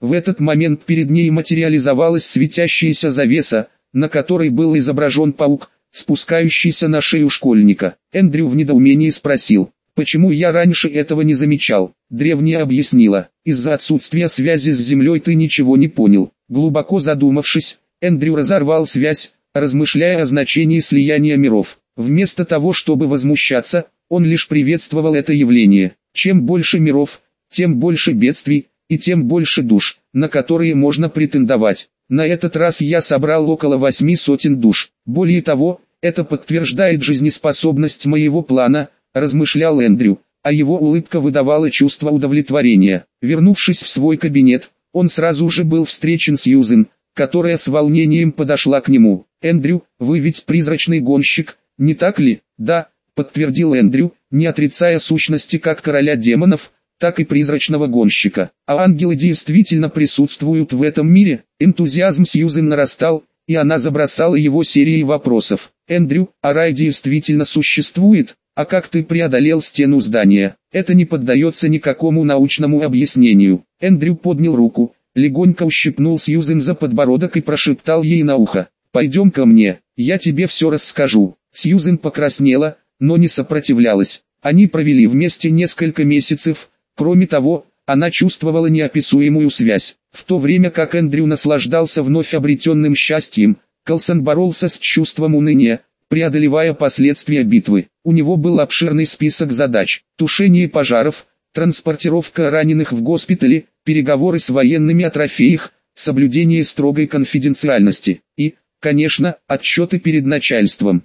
В этот момент перед ней материализовалась светящаяся завеса, на которой был изображен паук, спускающийся на шею школьника. Эндрю в недоумении спросил, почему я раньше этого не замечал. Древняя объяснила, из-за отсутствия связи с Землей ты ничего не понял. Глубоко задумавшись, Эндрю разорвал связь, размышляя о значении слияния миров. Вместо того, чтобы возмущаться, он лишь приветствовал это явление. Чем больше миров, тем больше бедствий, и тем больше душ, на которые можно претендовать. На этот раз я собрал около 800 душ. Более того, это подтверждает жизнеспособность моего плана, размышлял Эндрю, а его улыбка выдавала чувство удовлетворения. Вернувшись в свой кабинет, он сразу же был встречен Сьюзен, которая с волнением подошла к нему. «Эндрю, вы ведь призрачный гонщик, не так ли?» «Да», подтвердил Эндрю, не отрицая сущности как короля демонов, так и призрачного гонщика. «А ангелы действительно присутствуют в этом мире?» Энтузиазм Сьюзен нарастал, и она забросала его серией вопросов. «Эндрю, а рай действительно существует? А как ты преодолел стену здания?» «Это не поддается никакому научному объяснению». Эндрю поднял руку, легонько ущипнул Сьюзен за подбородок и прошептал ей на ухо: «Пойдем ко мне, я тебе все расскажу». Сьюзен покраснела, но не сопротивлялась. Они провели вместе несколько месяцев. Кроме того, она чувствовала неописуемую связь. В то время как Эндрю наслаждался вновь обретенным счастьем, Калсон боролся с чувством уныния, преодолевая последствия битвы. У него был обширный список задач: тушение пожаров, транспортировка раненых в госпитале, переговоры с военными о трофеях, соблюдение строгой конфиденциальности и, конечно, отчеты перед начальством.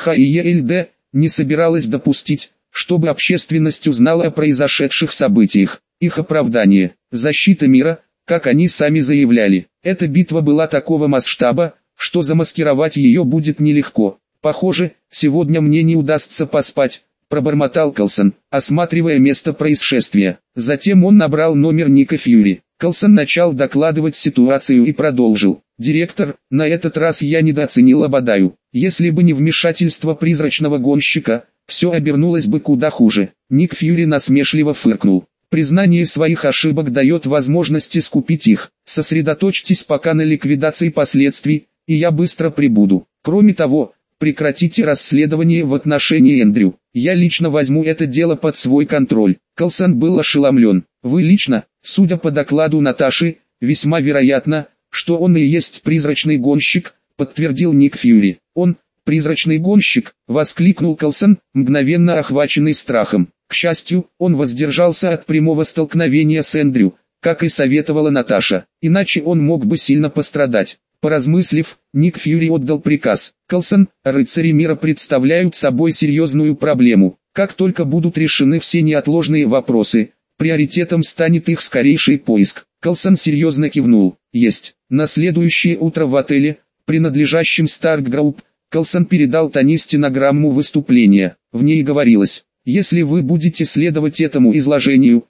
СХИЕЛД не собиралась допустить, чтобы общественность узнала о произошедших событиях. Их оправдание – защита мира, как они сами заявляли. Эта битва была такого масштаба, что замаскировать ее будет нелегко. «Похоже, сегодня мне не удастся поспать», – пробормотал Калсон, осматривая место происшествия. Затем он набрал номер Ника Фьюри. Калсон начал докладывать ситуацию и продолжил: «Директор, на этот раз я недооценил Обадаю. Если бы не вмешательство призрачного гонщика, все обернулось бы куда хуже». Ник Фьюри насмешливо фыркнул. «Признание своих ошибок дает возможность искупить их. Сосредоточьтесь пока на ликвидации последствий, и я быстро прибуду. Кроме того, прекратите расследование в отношении Эндрю. Я лично возьму это дело под свой контроль». Калсон был ошеломлен. «Вы лично?» Судя по докладу Наташи, весьма вероятно, что он и есть призрачный гонщик, подтвердил Ник Фьюри. «Он, призрачный гонщик?» — воскликнул Калсон, мгновенно охваченный страхом. К счастью, он воздержался от прямого столкновения с Эндрю, как и советовала Наташа, иначе он мог бы сильно пострадать. Поразмыслив, Ник Фьюри отдал приказ: «Калсон, рыцари мира представляют собой серьезную проблему. Как только будут решены все неотложные вопросы, приоритетом станет их скорейший поиск». Калсон серьезно кивнул. «Есть». На следующее утро в отеле, принадлежащем Старк Групп, Калсон передал Тони стенограмму выступления. В ней говорилось: «Если вы будете следовать этому изложению,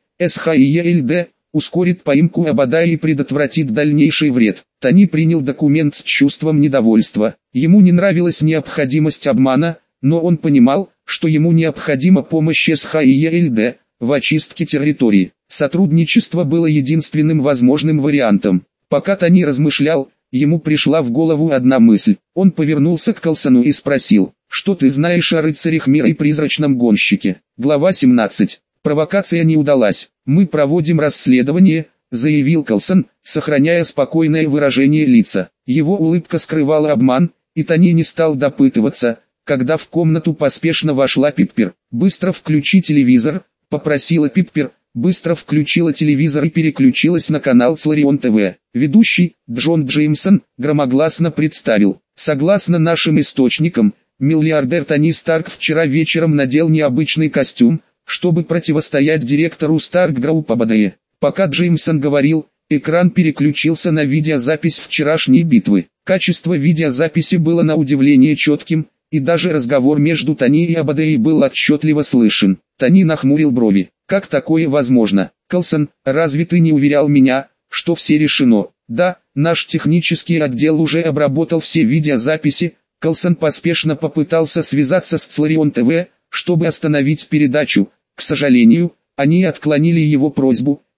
СХИЕЛД ускорит поимку Обадая и предотвратит дальнейший вред». Тони принял документ с чувством недовольства. Ему не нравилась необходимость обмана, но он понимал, что ему необходима помощь СХИЕЛД в очистке территории. Сотрудничество было единственным возможным вариантом. Пока Тони размышлял, ему пришла в голову одна мысль. Он повернулся к Калсону и спросил: «Что ты знаешь о рыцарях мира и призрачном гонщике?» Глава 17. Провокация не удалась. «Мы проводим расследование», — заявил Калсон, сохраняя спокойное выражение лица. Его улыбка скрывала обман, и Тони не стал допытываться, когда в комнату поспешно вошла Пиппер. «Быстро включи телевизор», — попросила Пиппер. Быстро включила телевизор и переключилась на канал Сларион ТВ. Ведущий, Джон Джеймсон, громогласно представил: «Согласно нашим источникам, миллиардер Тони Старк вчера вечером надел необычный костюм, чтобы противостоять директору Старк Групп Обадае». Пока Джеймсон говорил, экран переключился на видеозапись вчерашней битвы. Качество видеозаписи было на удивление четким, и даже разговор между Тони и Обадаей был отчетливо слышен. Тони нахмурил брови. «Как такое возможно? Калсон, разве ты не уверял меня, что все решено?» «Да, наш технический отдел уже обработал все видеозаписи». Калсон поспешно попытался связаться с Сларион ТВ, чтобы остановить передачу. К сожалению, они отклонили его просьбу,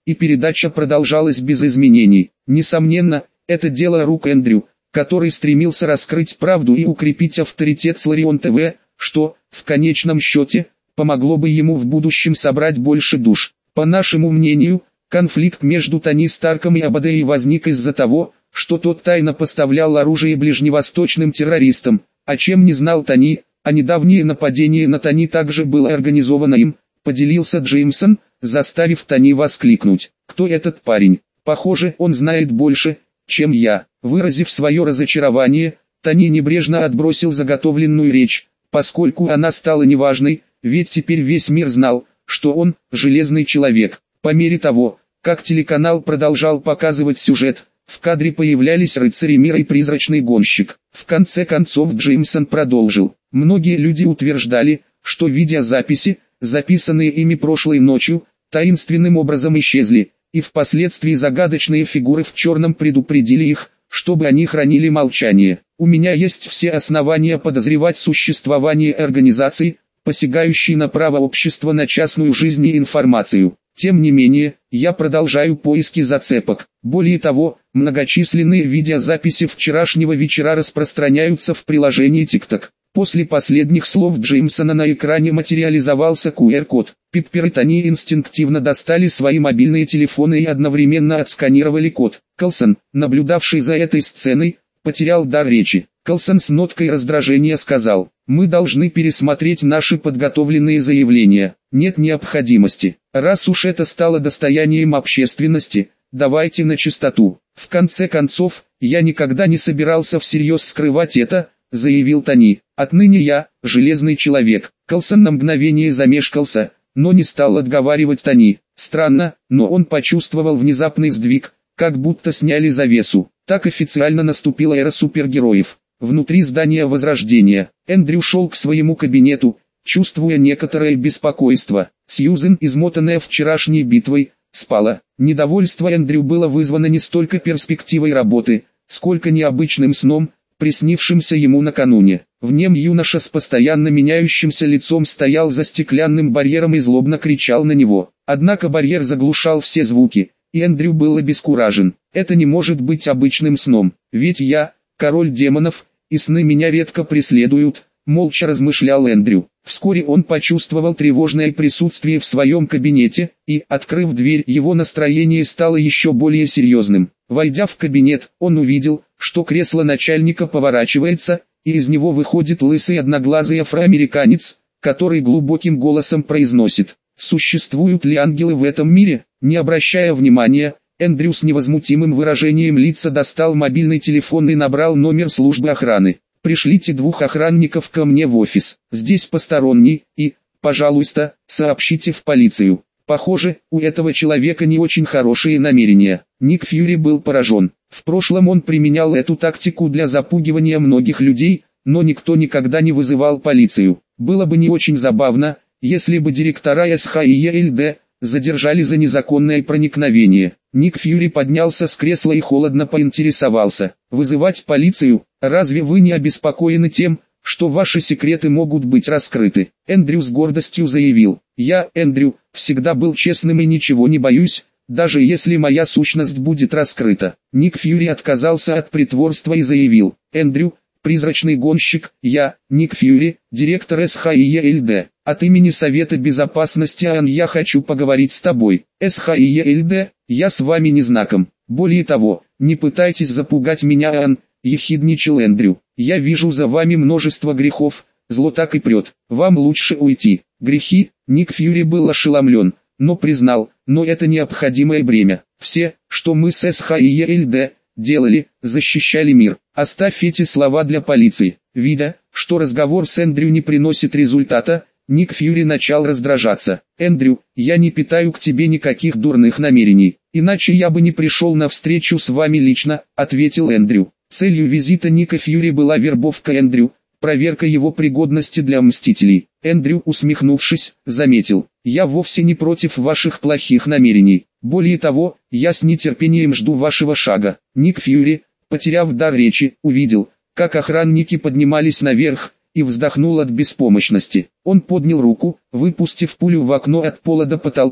и передача продолжалась без изменений. Несомненно, это дело рук Эндрю, который стремился раскрыть правду и укрепить авторитет Сларион ТВ, что, в конечном счете, помогло бы ему в будущем собрать больше душ. По нашему мнению, конфликт между Тони Старком и Абадеей возник из-за того, что тот тайно поставлял оружие ближневосточным террористам, о чем не знал Тони, а недавнее нападение на Тони также было организовано им, поделился Джеймсон, заставив Тони воскликнуть: «Кто этот парень? Похоже, он знает больше, чем я». Выразив свое разочарование, Тони небрежно отбросил заготовленную речь, поскольку она стала неважной, ведь теперь весь мир знал, что он – Железный Человек. По мере того, как телеканал продолжал показывать сюжет, в кадре появлялись рыцари мира и призрачный гонщик. В конце концов Джеймсон продолжил: «Многие люди утверждали, что видеозаписи, записанные ими прошлой ночью, таинственным образом исчезли, и впоследствии загадочные фигуры в черном предупредили их, чтобы они хранили молчание. У меня есть все основания подозревать существование организаций, посягающей на право общества на частную жизнь и информацию. Тем не менее, я продолжаю поиски зацепок. Более того, многочисленные видеозаписи вчерашнего вечера распространяются в приложении TikTok». После последних слов Джеймсона на экране материализовался QR-код. Пиппер и Тони инстинктивно достали свои мобильные телефоны и одновременно отсканировали код. Колсон, наблюдавший за этой сценой, потерял дар речи. Колсон с ноткой раздражения сказал: «Мы должны пересмотреть наши подготовленные заявления. Нет необходимости. Раз уж это стало достоянием общественности, давайте на чистоту. В конце концов, я никогда не собирался всерьез скрывать это», заявил Тони. «Отныне я – Железный Человек». Колсон на мгновение замешкался, но не стал отговаривать Тони. Странно, но он почувствовал внезапный сдвиг, как будто сняли завесу. Так официально наступила эра супергероев. Внутри здания Возрождения, Эндрю шел к своему кабинету, чувствуя некоторое беспокойство. Сьюзен, измотанная вчерашней битвой, спала. Недовольство Эндрю было вызвано не столько перспективой работы, сколько необычным сном, приснившимся ему накануне. В нем юноша с постоянно меняющимся лицом стоял за стеклянным барьером и злобно кричал на него. Однако барьер заглушал все звуки, и Эндрю был обескуражен. «Это не может быть обычным сном, ведь я – король демонов, и сны меня редко преследуют», – молча размышлял Эндрю. Вскоре он почувствовал тревожное присутствие в своем кабинете, и, открыв дверь, его настроение стало еще более серьезным. Войдя в кабинет, он увидел, что кресло начальника поворачивается, и из него выходит лысый одноглазый афроамериканец, который глубоким голосом произносит: «Существуют ли ангелы в этом мире?» Не обращая внимания, Эндрю с невозмутимым выражением лица достал мобильный телефон и набрал номер службы охраны. «Пришлите 2 охранников ко мне в офис. Здесь посторонний, и, пожалуйста, сообщите в полицию». Похоже, у этого человека не очень хорошие намерения. Ник Фьюри был поражен. В прошлом он применял эту тактику для запугивания многих людей, но никто никогда не вызывал полицию. Было бы не очень забавно, если бы директора СХ и ЕЛД задержали за незаконное проникновение. Ник Фьюри поднялся с кресла и холодно поинтересовался: «Вызывать полицию? Разве вы не обеспокоены тем, что ваши секреты могут быть раскрыты?» Эндрю с гордостью заявил: «Я, Эндрю, всегда был честным и ничего не боюсь, даже если моя сущность будет раскрыта». Ник Фьюри отказался от притворства и заявил: «Эндрю, призрачный гонщик, я, Ник Фьюри, директор СХ и ЕЛД. От имени Совета Безопасности ООН я хочу поговорить с тобой. СХ и ЕЛД, я с вами не знаком. Более того, не пытайтесь запугать меня, ООН», ехидничал Эндрю. «Я вижу за вами множество грехов, зло так и прет. Вам лучше уйти». Грехи? Ник Фьюри был ошеломлен, но признал: «Но это необходимое бремя. Все, что мы с СХ и ЕЛД делали, защищали мир. Оставь эти слова для полиции». Видя, что разговор с Эндрю не приносит результата, Ник Фьюри начал раздражаться. «Эндрю, я не питаю к тебе никаких дурных намерений, иначе я бы не пришел на встречу с вами лично», — ответил Эндрю. Целью визита Ника Фьюри была вербовка Эндрю, проверка его пригодности для Мстителей. Эндрю, усмехнувшись, заметил: «Я вовсе не против ваших плохих намерений. Более того, я с нетерпением жду вашего шага». Ник Фьюри, потеряв дар речи, увидел, как охранники поднимались наверх, и вздохнул от беспомощности. Он поднял руку, выпустив пулю в окно от пола до потолка,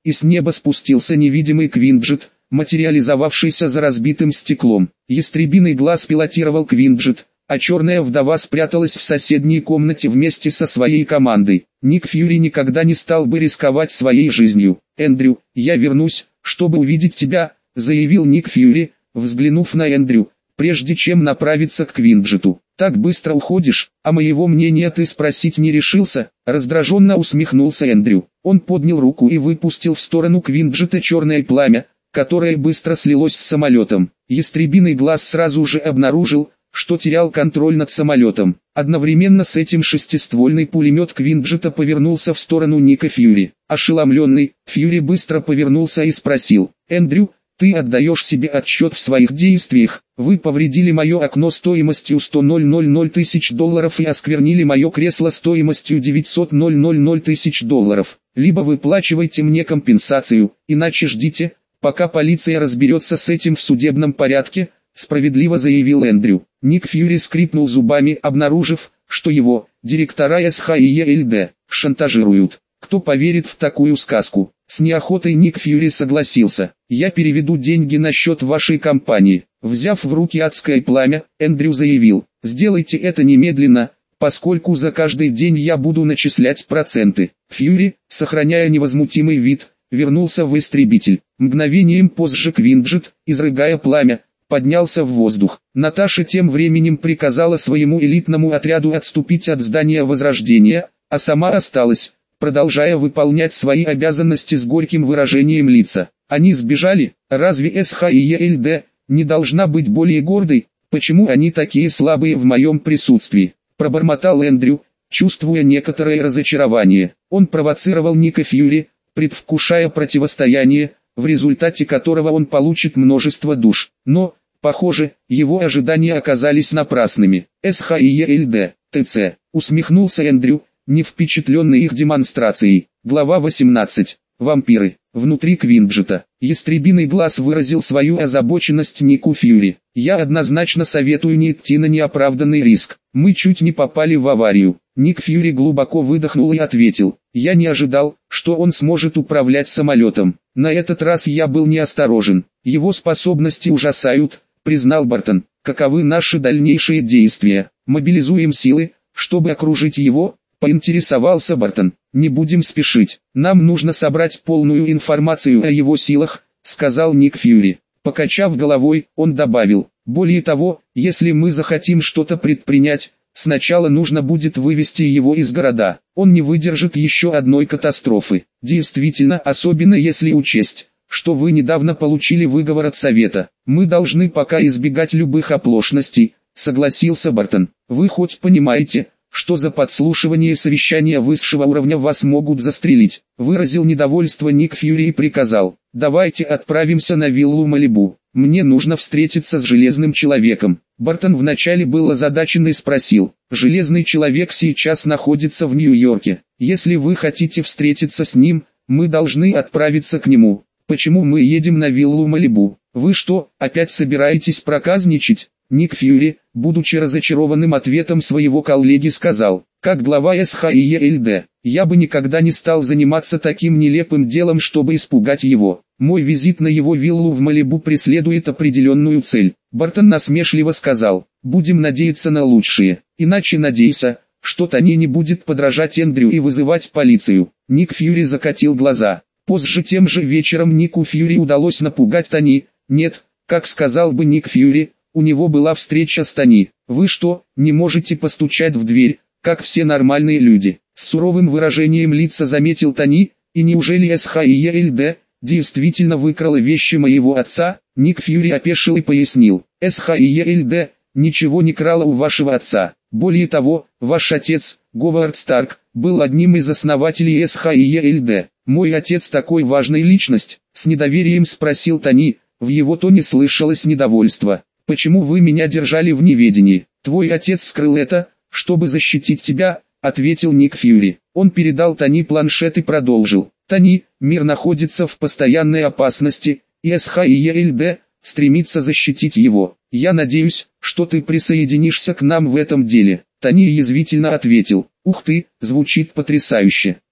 и с неба спустился невидимый Квинджет, материализовавшийся за разбитым стеклом. Ястребиный глаз пилотировал Квинджет, а черная вдова спряталась в соседней комнате вместе со своей командой. Ник Фьюри никогда не стал бы рисковать своей жизнью. «Эндрю, я вернусь, чтобы увидеть тебя», — заявил Ник Фьюри, взглянув на Эндрю, прежде чем направиться к Квинджету. «Так быстро уходишь, а моего мнения ты спросить не решился?» Раздраженно усмехнулся Эндрю. Он поднял руку и выпустил в сторону Квинджета черное пламя, которое быстро слилось с самолетом. Ястребиный глаз сразу же обнаружил, что терял контроль над самолетом. Одновременно с этим шестиствольный пулемет Квинджета повернулся в сторону Ника Фьюри. Ошеломленный, Фьюри быстро повернулся и спросил: «Эндрю, ты отдаешь себе отчет в своих действиях? Вы повредили мое окно стоимостью 100 000 тысяч долларов и осквернили мое кресло стоимостью 900 000 тысяч долларов. Либо выплачивайте мне компенсацию, иначе ждите, пока полиция разберется с этим в судебном порядке», — справедливо заявил Эндрю. Ник Фьюри скрипнул зубами, обнаружив, что его, директора СХИЕЛД, шантажируют. Кто поверит в такую сказку? С неохотой Ник Фьюри согласился. «Я переведу деньги на счет вашей компании». Взяв в руки адское пламя, Эндрю заявил: «Сделайте это немедленно, поскольку за каждый день я буду начислять проценты». Фьюри, сохраняя невозмутимый вид, вернулся в истребитель. Мгновением позже Квинджет, изрыгая пламя, поднялся в воздух. Наташа тем временем приказала своему элитному отряду отступить от здания Возрождения, а сама осталась, продолжая выполнять свои обязанности с горьким выражением лица. «Они сбежали? Разве СХИЕЛД не должна быть более гордой? Почему они такие слабые в моем присутствии?» Пробормотал Эндрю, чувствуя некоторое разочарование. Он провоцировал Ника Фьюри, предвкушая противостояние, в результате которого он получит множество душ. Но, похоже, его ожидания оказались напрасными. СХИЕЛД, ТЦ, усмехнулся Эндрю, не впечатленный их демонстрацией. Глава 18. Вампиры. Внутри Квинджета. Ястребиный глаз выразил свою озабоченность Нику Фьюри. «Я однозначно советую не идти на неоправданный риск. Мы чуть не попали в аварию». Ник Фьюри глубоко выдохнул и ответил: «Я не ожидал, что он сможет управлять самолетом. На этот раз я был неосторожен. Его способности ужасают», — признал Бартон. «Каковы наши дальнейшие действия? Мобилизуем силы, чтобы окружить его?» — поинтересовался Бартон. «Не будем спешить. Нам нужно собрать полную информацию о его силах», — сказал Ник Фьюри. Покачав головой, он добавил: «Более того, если мы захотим что-то предпринять, сначала нужно будет вывести его из города. Он не выдержит еще одной катастрофы. Действительно, особенно если учесть, что вы недавно получили выговор от Совета. Мы должны пока избегать любых оплошностей», — согласился Бартон. «Вы хоть понимаете, что за подслушивание совещания высшего уровня вас могут застрелить?» — выразил недовольство Ник Фьюри и приказал: «Давайте отправимся на виллу Малибу. Мне нужно встретиться с Железным Человеком». Бартон вначале был озадачен и спросил: «Железный Человек сейчас находится в Нью-Йорке. Если вы хотите встретиться с ним, мы должны отправиться к нему. Почему мы едем на виллу Малибу? Вы что, опять собираетесь проказничать?» Ник Фьюри, будучи разочарованным ответом своего коллеги, сказал: «Как глава СХИЕЛД, я бы никогда не стал заниматься таким нелепым делом, чтобы испугать его. Мой визит на его виллу в Малибу преследует определенную цель». Бартон насмешливо сказал: «Будем надеяться на лучшее, иначе надейся, что Тони не будет подражать Эндрю и вызывать полицию». Ник Фьюри закатил глаза. Позже тем же вечером Нику Фьюри удалось напугать Тони. Нет, как сказал бы Ник Фьюри, у него была встреча с Тони. «Вы что, не можете постучать в дверь, как все нормальные люди?» С суровым выражением лица заметил Тони. «И неужели СХИЕЛД действительно выкрала вещи моего отца?» Ник Фьюри опешил и пояснил: «СХИЕЛД ничего не крала у вашего отца. Более того, ваш отец, Говард Старк, был одним из основателей СХИЕЛД». «Мой отец такой важная личность?» — с недоверием спросил Тони. В его тоне слышалось недовольство. «Почему вы меня держали в неведении? Твой отец скрыл это, чтобы защитить тебя», — ответил Ник Фьюри. Он передал Тони планшет и продолжил: «Тони, мир находится в постоянной опасности, и СХИЕЛД стремится защитить его. Я надеюсь, что ты присоединишься к нам в этом деле». Тони язвительно ответил: «Ух ты, звучит потрясающе.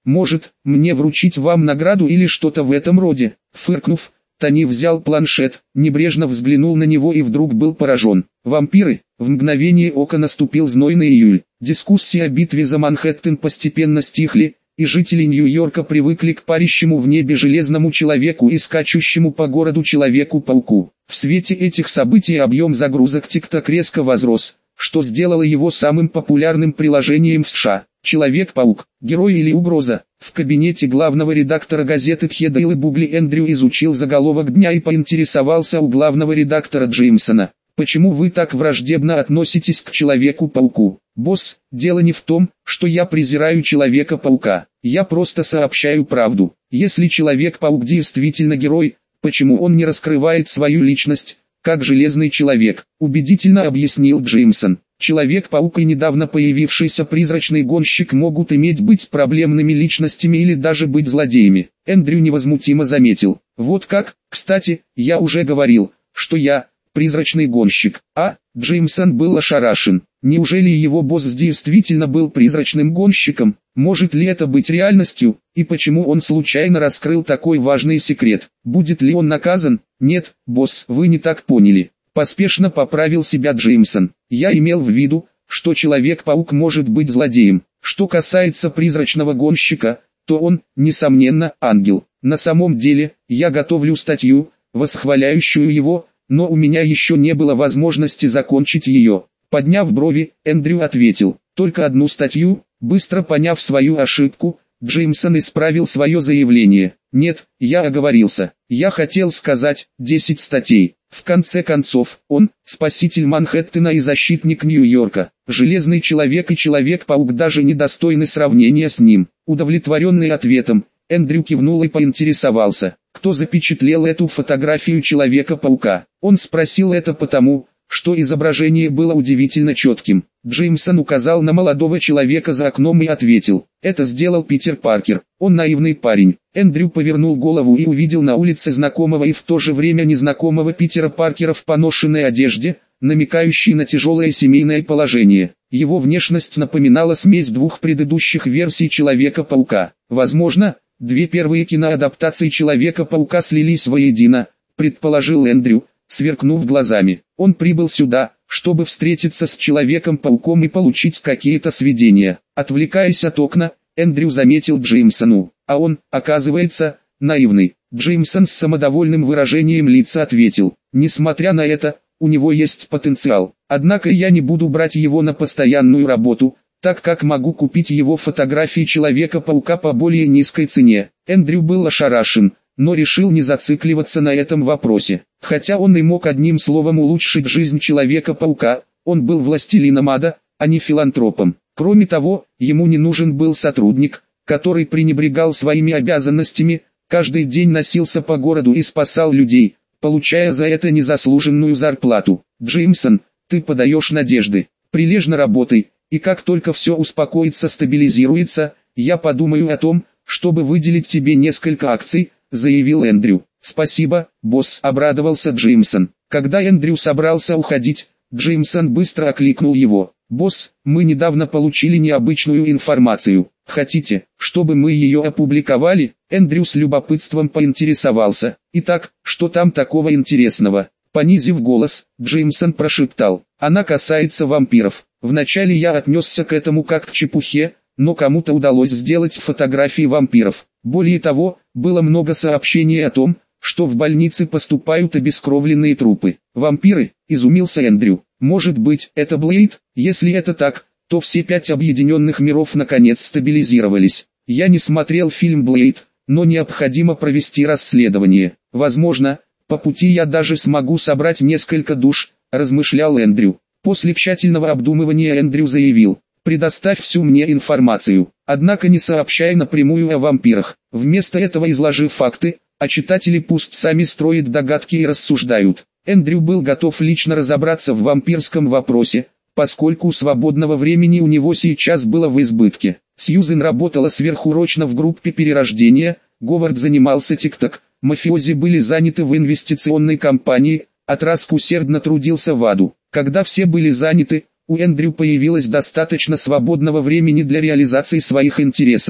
Может, мне вручить вам награду или что-то в этом роде?» Фыркнув, Тони взял планшет, небрежно взглянул на него и вдруг был поражен. Вампиры. В мгновение ока наступил знойный июль. Дискуссии о битве за Манхэттен постепенно стихли, и жители Нью-Йорка привыкли к парящему в небе железному человеку и скачущему по городу Человеку-пауку. В свете этих событий объем загрузок TikTok резко возрос, что сделало его самым популярным приложением в США. Человек-паук, герой или угроза? В кабинете главного редактора газеты Пхедаилы Бугли Эндрю изучил заголовок дня и поинтересовался у главного редактора Джеймсона: «Почему вы так враждебно относитесь к Человеку-пауку?» «Босс, дело не в том, что я презираю Человека-паука. Я просто сообщаю правду. Если Человек-паук действительно герой, почему он не раскрывает свою личность, как Железный Человек?» убедительно объяснил Джеймсон. Человек-паук и недавно появившийся призрачный гонщик могут быть проблемными личностями или даже быть злодеями. Эндрю невозмутимо заметил: «Вот как, кстати, я уже говорил, что я призрачный гонщик». Джеймсон был ошарашен. Неужели его босс действительно был призрачным гонщиком? Может ли это быть реальностью? И почему он случайно раскрыл такой важный секрет? Будет ли он наказан? «Нет, босс, вы не так поняли», — поспешно поправил себя Джеймсон. «Я имел в виду, что Человек-паук может быть злодеем. Что касается призрачного гонщика, то он, несомненно, ангел. На самом деле, я готовлю статью, восхваляющую его, но у меня еще не было возможности закончить ее». Подняв брови, Эндрю ответил: «Только одну статью?» Быстро поняв свою ошибку, Джеймсон исправил свое заявление: «Нет, я оговорился. Я хотел сказать 10 статей. В конце концов, он – спаситель Манхэттена и защитник Нью-Йорка. Железный Человек и Человек-паук даже недостойны сравнения с ним». Удовлетворенный ответом, Эндрю кивнул и поинтересовался: «Кто запечатлел эту фотографию Человека-паука?» Он спросил это потому, что изображение было удивительно четким. Джеймсон указал на молодого человека за окном и ответил: «Это сделал Питер Паркер. Он наивный парень». Эндрю повернул голову и увидел на улице знакомого и в то же время незнакомого Питера Паркера в поношенной одежде, намекающей на тяжелое семейное положение. Его внешность напоминала смесь двух предыдущих версий Человека-паука. Возможно, две первые киноадаптации Человека-паука слились воедино, предположил Эндрю, сверкнув глазами. Он прибыл сюда, чтобы встретиться с Человеком-пауком и получить какие-то сведения. Отвлекаясь от окна, Эндрю заметил Джеймсону: «А он, оказывается, наивный». Джеймсон с самодовольным выражением лица ответил: «Несмотря на это, у него есть потенциал. Однако я не буду брать его на постоянную работу, так как могу купить его фотографии Человека-паука по более низкой цене». Эндрю был ошарашен, но решил не зацикливаться на этом вопросе. Хотя он и мог одним словом улучшить жизнь Человека-паука, он был властелином ада, а не филантропом. Кроме того, ему не нужен был сотрудник, который пренебрегал своими обязанностями, каждый день носился по городу и спасал людей, получая за это незаслуженную зарплату. «Джеймсон, ты подаешь надежды. Прилежно работай, и как только все успокоится, стабилизируется, я подумаю о том, чтобы выделить тебе несколько акций», — заявил Эндрю. «Спасибо, босс», — обрадовался Джеймсон. Когда Эндрю собрался уходить, Джеймсон быстро окликнул его: «Босс, мы недавно получили необычную информацию. Хотите, чтобы мы ее опубликовали?» Эндрю с любопытством поинтересовался: «Итак, что там такого интересного?» Понизив голос, Джеймсон прошептал: «Она касается вампиров. Вначале я отнесся к этому как к чепухе, но кому-то удалось сделать фотографии вампиров. Более того, было много сообщений о том, что в больнице поступают обескровленные трупы. Вампиры?» – изумился Эндрю. «Может быть, это Блейд? Если это так, то все 5 объединенных миров наконец стабилизировались. Я не смотрел фильм «Блейд», но необходимо провести расследование. Возможно, по пути я даже смогу собрать несколько душ», – размышлял Эндрю. После тщательного обдумывания Эндрю заявил: «Предоставь всю мне информацию, однако не сообщай напрямую о вампирах. Вместо этого изложи факты, а читатели пусть сами строят догадки и рассуждают». Эндрю был готов лично разобраться в вампирском вопросе, поскольку свободного времени у него сейчас было в избытке. Сьюзен работала сверхурочно в группе перерождения, Говард занимался TikTok, мафиози были заняты в инвестиционной компании, а Траск усердно трудился в аду. Когда все были заняты, у Эндрю появилось достаточно свободного времени для реализации своих интересов.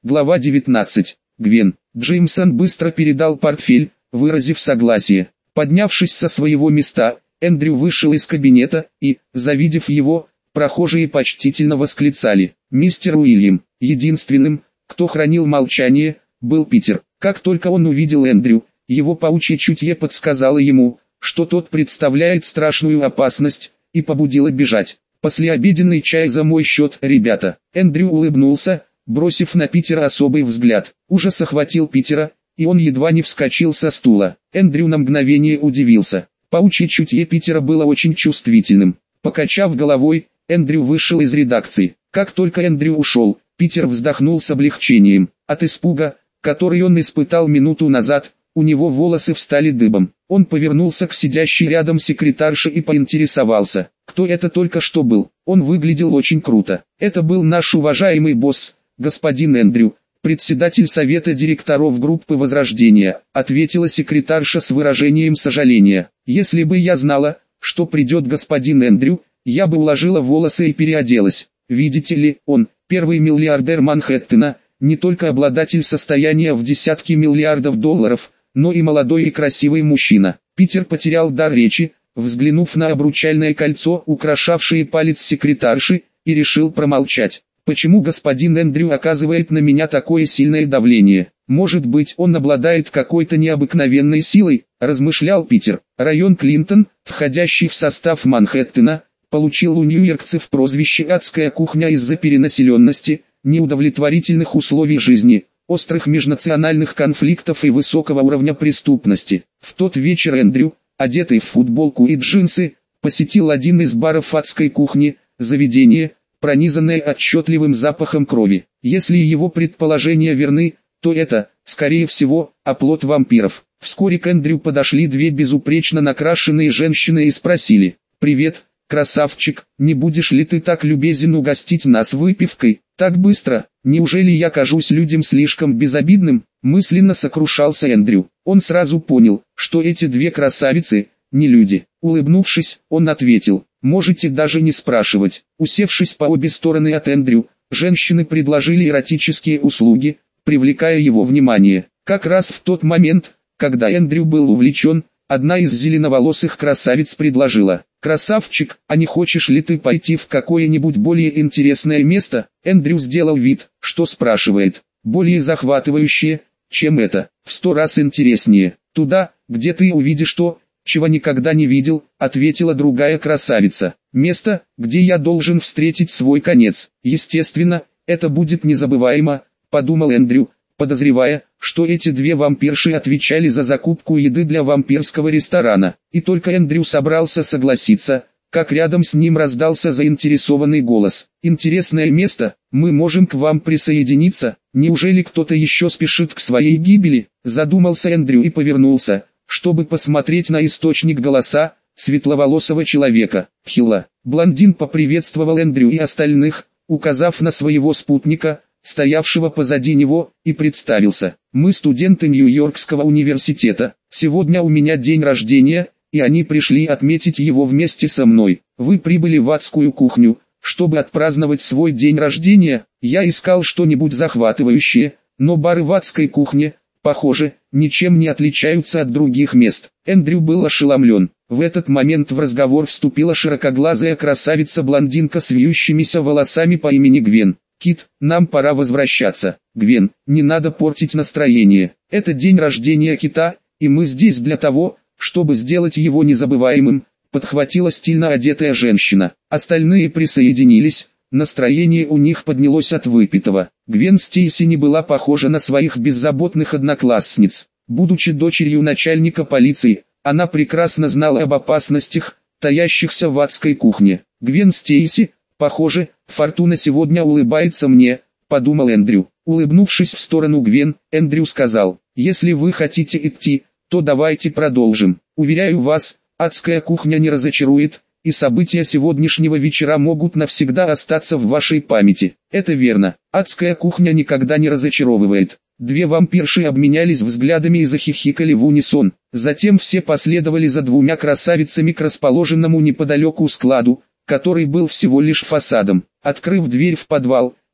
Глава 19. Гвен. Джеймсон быстро передал портфель, выразив согласие. Поднявшись со своего места, Эндрю вышел из кабинета, и, завидев его, прохожие почтительно восклицали: «Мистер Уильям». Единственным, кто хранил молчание, был Питер. Как только он увидел Эндрю, его паучье чутье подсказало ему, что тот представляет страшную опасность, и побудило бежать. «Послеобеденный чай за мой счет, ребята». Эндрю улыбнулся, бросив на Питера особый взгляд. Ужас охватил Питера, и он едва не вскочил со стула. Эндрю на мгновение удивился. Паучье чутье Питера было очень чувствительным. Покачав головой, Эндрю вышел из редакции. Как только Эндрю ушел, Питер вздохнул с облегчением. От испуга, который он испытал минуту назад, у него волосы встали дыбом. Он повернулся к сидящей рядом секретарше и поинтересовался, кто это только что был. Он выглядел очень круто. «Это был наш уважаемый босс, господин Эндрю, председатель совета директоров группы Возрождения», ответила секретарша с выражением сожаления. «Если бы я знала, что придет господин Эндрю, я бы уложила волосы и переоделась. Видите ли, он, первый миллиардер Манхэттена, не только обладатель состояния в десятки миллиардов долларов, но и молодой и красивый мужчина». Питер потерял дар речи, взглянув на обручальное кольцо, украшавшее палец секретарши, и решил промолчать. «Почему господин Эндрю оказывает на меня такое сильное давление? Может быть, он обладает какой-то необыкновенной силой», размышлял Питер. Район Клинтон, входящий в состав Манхэттена, получил у нью-йоркцев прозвище «Адская кухня» из-за перенаселенности, неудовлетворительных условий жизни, острых межнациональных конфликтов и высокого уровня преступности. В тот вечер Эндрю, одетый в футболку и джинсы, посетил один из баров адской кухни, заведение, пронизанное отчетливым запахом крови. Если его предположения верны, то это, скорее всего, оплот вампиров. Вскоре к Эндрю подошли две безупречно накрашенные женщины и спросили: «Привет, красавчик, не будешь ли ты так любезен угостить нас выпивкой? Так быстро, неужели я кажусь людям слишком безобидным?» Мысленно сокрушался Эндрю. Он сразу понял, что эти две красавицы не люди. Улыбнувшись, он ответил: «Можете даже не спрашивать». Усевшись по обе стороны от Эндрю, женщины предложили эротические услуги, привлекая его внимание. Как раз в тот момент, когда Эндрю был увлечен, одна из зеленоволосых красавиц предложила: «Красавчик, а не хочешь ли ты пойти в какое-нибудь более интересное место?» Эндрю сделал вид, что спрашивает. «Более захватывающее, чем это, в 100 раз интереснее. Туда, где ты увидишь то, чего никогда не видел», ответила другая красавица. «Место, где я должен встретить свой конец. Естественно, это будет незабываемо», подумал Эндрю, подозревая, что эти две вампирши отвечали за закупку еды для вампирского ресторана. И только Эндрю собрался согласиться, как рядом с ним раздался заинтересованный голос. «Интересное место, мы можем к вам присоединиться, неужели кто-то еще спешит к своей гибели?» Задумался Эндрю и повернулся, чтобы посмотреть на источник голоса, светловолосого человека. «Хилла». Блондин поприветствовал Эндрю и остальных, указав на своего спутника, стоявшего позади него, и представился: «Мы студенты Нью-Йоркского университета. Сегодня у меня день рождения, и они пришли отметить его вместе со мной. Вы прибыли в адскую кухню, чтобы отпраздновать свой день рождения?» Я искал что-нибудь захватывающее, но бары в адской кухне, похоже, ничем не отличаются от других мест. Эндрю был ошеломлен. В этот момент в разговор вступила широкоглазая красавица-блондинка с вьющимися волосами по имени Гвен. «Кит, нам пора возвращаться». «Гвен, не надо портить настроение. Это день рождения Кита, и мы здесь для того, чтобы сделать его незабываемым», подхватила стильно одетая женщина. Остальные присоединились, настроение у них поднялось от выпитого. Гвен Стейси не была похожа на своих беззаботных одноклассниц. Будучи дочерью начальника полиции, она прекрасно знала об опасностях, таящихся в адской кухне. Гвен Стейси, похоже, фортуна сегодня улыбается мне, подумал Эндрю. Улыбнувшись в сторону Гвен, Эндрю сказал: «Если вы хотите идти, то давайте продолжим. Уверяю вас, адская кухня не разочарует, и события сегодняшнего вечера могут навсегда остаться в вашей памяти». Это верно, адская кухня никогда не разочаровывает. Две вампирши обменялись взглядами и захихикали в унисон. Затем все последовали за двумя красавицами к расположенному неподалеку складу, который был всего лишь фасадом. Открыв дверь в подвал,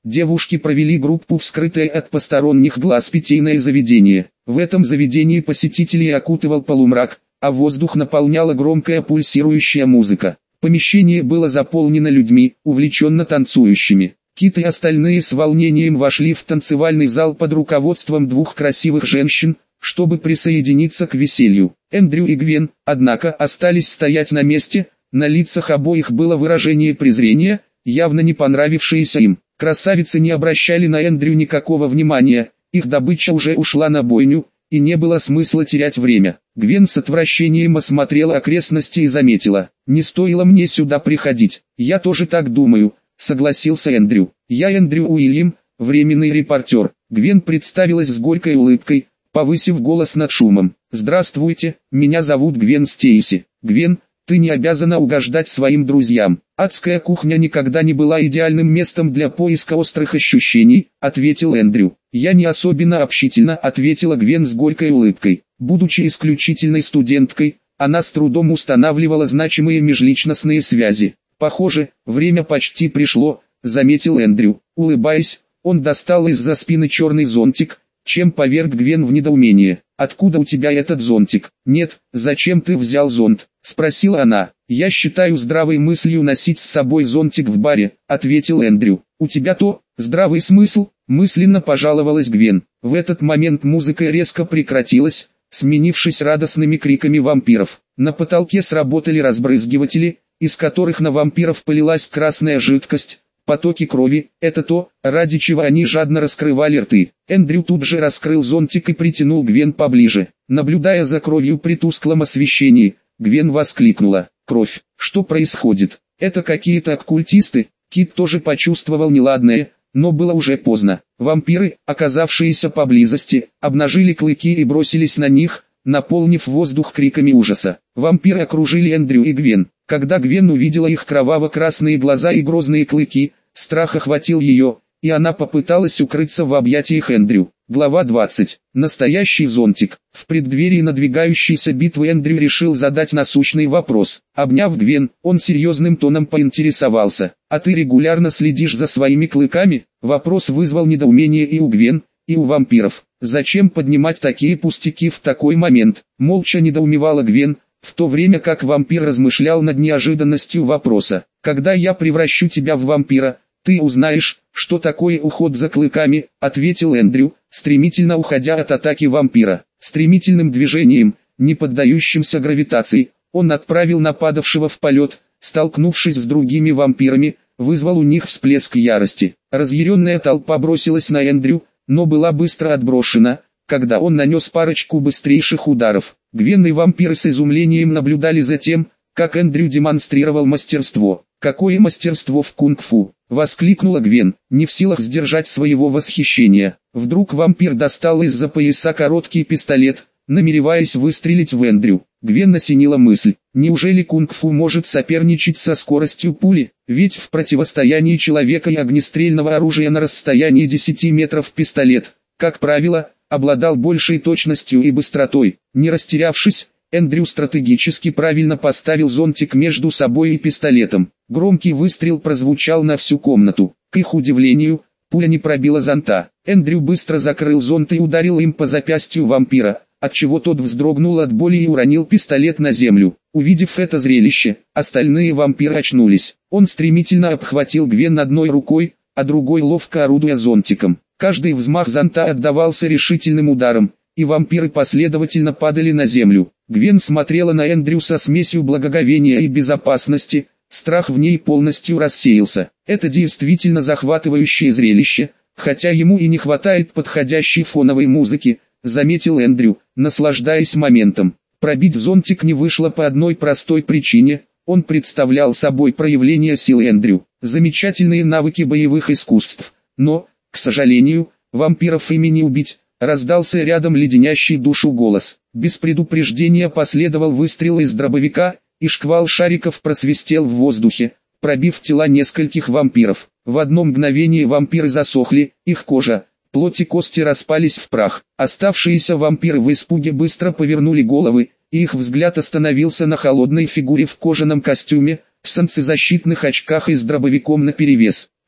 девушки провели группу в скрытое от посторонних глаз питейное заведение. В этом заведении посетителей окутывал полумрак, а воздух наполняла громкая пульсирующая музыка. Помещение было заполнено людьми, увлеченно танцующими. Кит и остальные с волнением вошли в танцевальный зал под руководством двух красивых женщин, чтобы присоединиться к веселью. Эндрю и Гвен, однако, остались стоять на месте, на лицах обоих было выражение презрения, явно не понравившееся им. Красавицы не обращали на Эндрю никакого внимания, их добыча уже ушла на бойню, и не было смысла терять время. Гвен с отвращением осмотрела окрестности и заметила: «Не стоило мне сюда приходить». «Я тоже так думаю», — согласился Эндрю. «Я Эндрю Уильям, временный репортер». Гвен представилась с горькой улыбкой, повысив голос над шумом. «Здравствуйте, меня зовут Гвен Стейси». «Гвен, ты не обязана угождать своим друзьям. Адская кухня никогда не была идеальным местом для поиска острых ощущений», — ответил Эндрю. «Я не особенно общительна», — ответила Гвен с горькой улыбкой. Будучи исключительной студенткой, она с трудом устанавливала значимые межличностные связи. «Похоже, время почти пришло», — заметил Эндрю. Улыбаясь, он достал из-за спины черный зонтик, чем поверг Гвен в недоумение. «Откуда у тебя этот зонтик?» «Нет, зачем ты взял зонт?» — спросила она. «Я считаю здравой мыслью носить с собой зонтик в баре», — ответил Эндрю. «У тебя-то здравый смысл?» — мысленно пожаловалась Гвен. В этот момент музыка резко прекратилась, сменившись радостными криками вампиров. На потолке сработали разбрызгиватели, из которых на вампиров полилась красная жидкость. Потоки крови – это то, ради чего они жадно раскрывали рты. Эндрю тут же раскрыл зонтик и притянул Гвен поближе. Наблюдая за кровью при тусклом освещении, Гвен воскликнула: «Кровь! Что происходит? Это какие-то оккультисты?» Кит тоже почувствовал неладное, но было уже поздно. Вампиры, оказавшиеся поблизости, обнажили клыки и бросились на них, наполнив воздух криками ужаса. Вампиры окружили Эндрю и Гвен. Когда Гвен увидела их кроваво-красные глаза и грозные клыки, страх охватил ее, и она попыталась укрыться в объятиях Эндрю. Глава 20. Настоящий зонтик. В преддверии надвигающейся битвы Эндрю решил задать насущный вопрос. Обняв Гвен, он серьезным тоном поинтересовался: «А ты регулярно следишь за своими клыками?» Вопрос вызвал недоумение и у Гвен, и у вампиров. Зачем поднимать такие пустяки в такой момент? Молча недоумевала Гвен, в то время как вампир размышлял над неожиданностью вопроса. «Когда я превращу тебя в вампира, ты узнаешь, что такое уход за клыками», — ответил Эндрю, стремительно уходя от атаки вампира. Стремительным движением, не поддающимся гравитации, он отправил нападавшего в полет, столкнувшись с другими вампирами, вызвал у них всплеск ярости. Разъяренная толпа бросилась на Эндрю, но была быстро отброшена, когда он нанес парочку быстрейших ударов. Гвен и вампиры с изумлением наблюдали за тем, как Эндрю демонстрировал мастерство. «Какое мастерство в кунг-фу!» — воскликнула Гвен, не в силах сдержать своего восхищения. Вдруг вампир достал из-за пояса короткий пистолет, намереваясь выстрелить в Эндрю. Гвен осенила мысль: неужели кунг-фу может соперничать со скоростью пули? Ведь в противостоянии человека и огнестрельного оружия на расстоянии 10 метров пистолет, как правило, обладал большей точностью и быстротой. Не растерявшись, Эндрю стратегически правильно поставил зонтик между собой и пистолетом. Громкий выстрел прозвучал на всю комнату. К их удивлению, пуля не пробила зонта. Эндрю быстро закрыл зонт и ударил им по запястью вампира, отчего тот вздрогнул от боли и уронил пистолет на землю. Увидев это зрелище, остальные вампиры очнулись. Он стремительно обхватил Гвен одной рукой, а другой ловко орудуя зонтиком. Каждый взмах зонта отдавался решительным ударом, и вампиры последовательно падали на землю. Гвен смотрела на Эндрю со смесью благоговения и безопасности, страх в ней полностью рассеялся. Это действительно захватывающее зрелище, хотя ему и не хватает подходящей фоновой музыки, заметил Эндрю, наслаждаясь моментом. Пробить зонтик не вышло по одной простой причине: он представлял собой проявление силы Эндрю. Замечательные навыки боевых искусств, но, к сожалению, вампиров ими не убить. Раздался рядом леденящий душу голос. Без предупреждения последовал выстрел из дробовика, и шквал шариков просвистел в воздухе, пробив тела нескольких вампиров. В одно мгновение вампиры засохли, их кожа, плоть и кости распались в прах. Оставшиеся вампиры в испуге быстро повернули головы, и их взгляд остановился на холодной фигуре в кожаном костюме, в солнцезащитных очках и с дробовиком наперевес.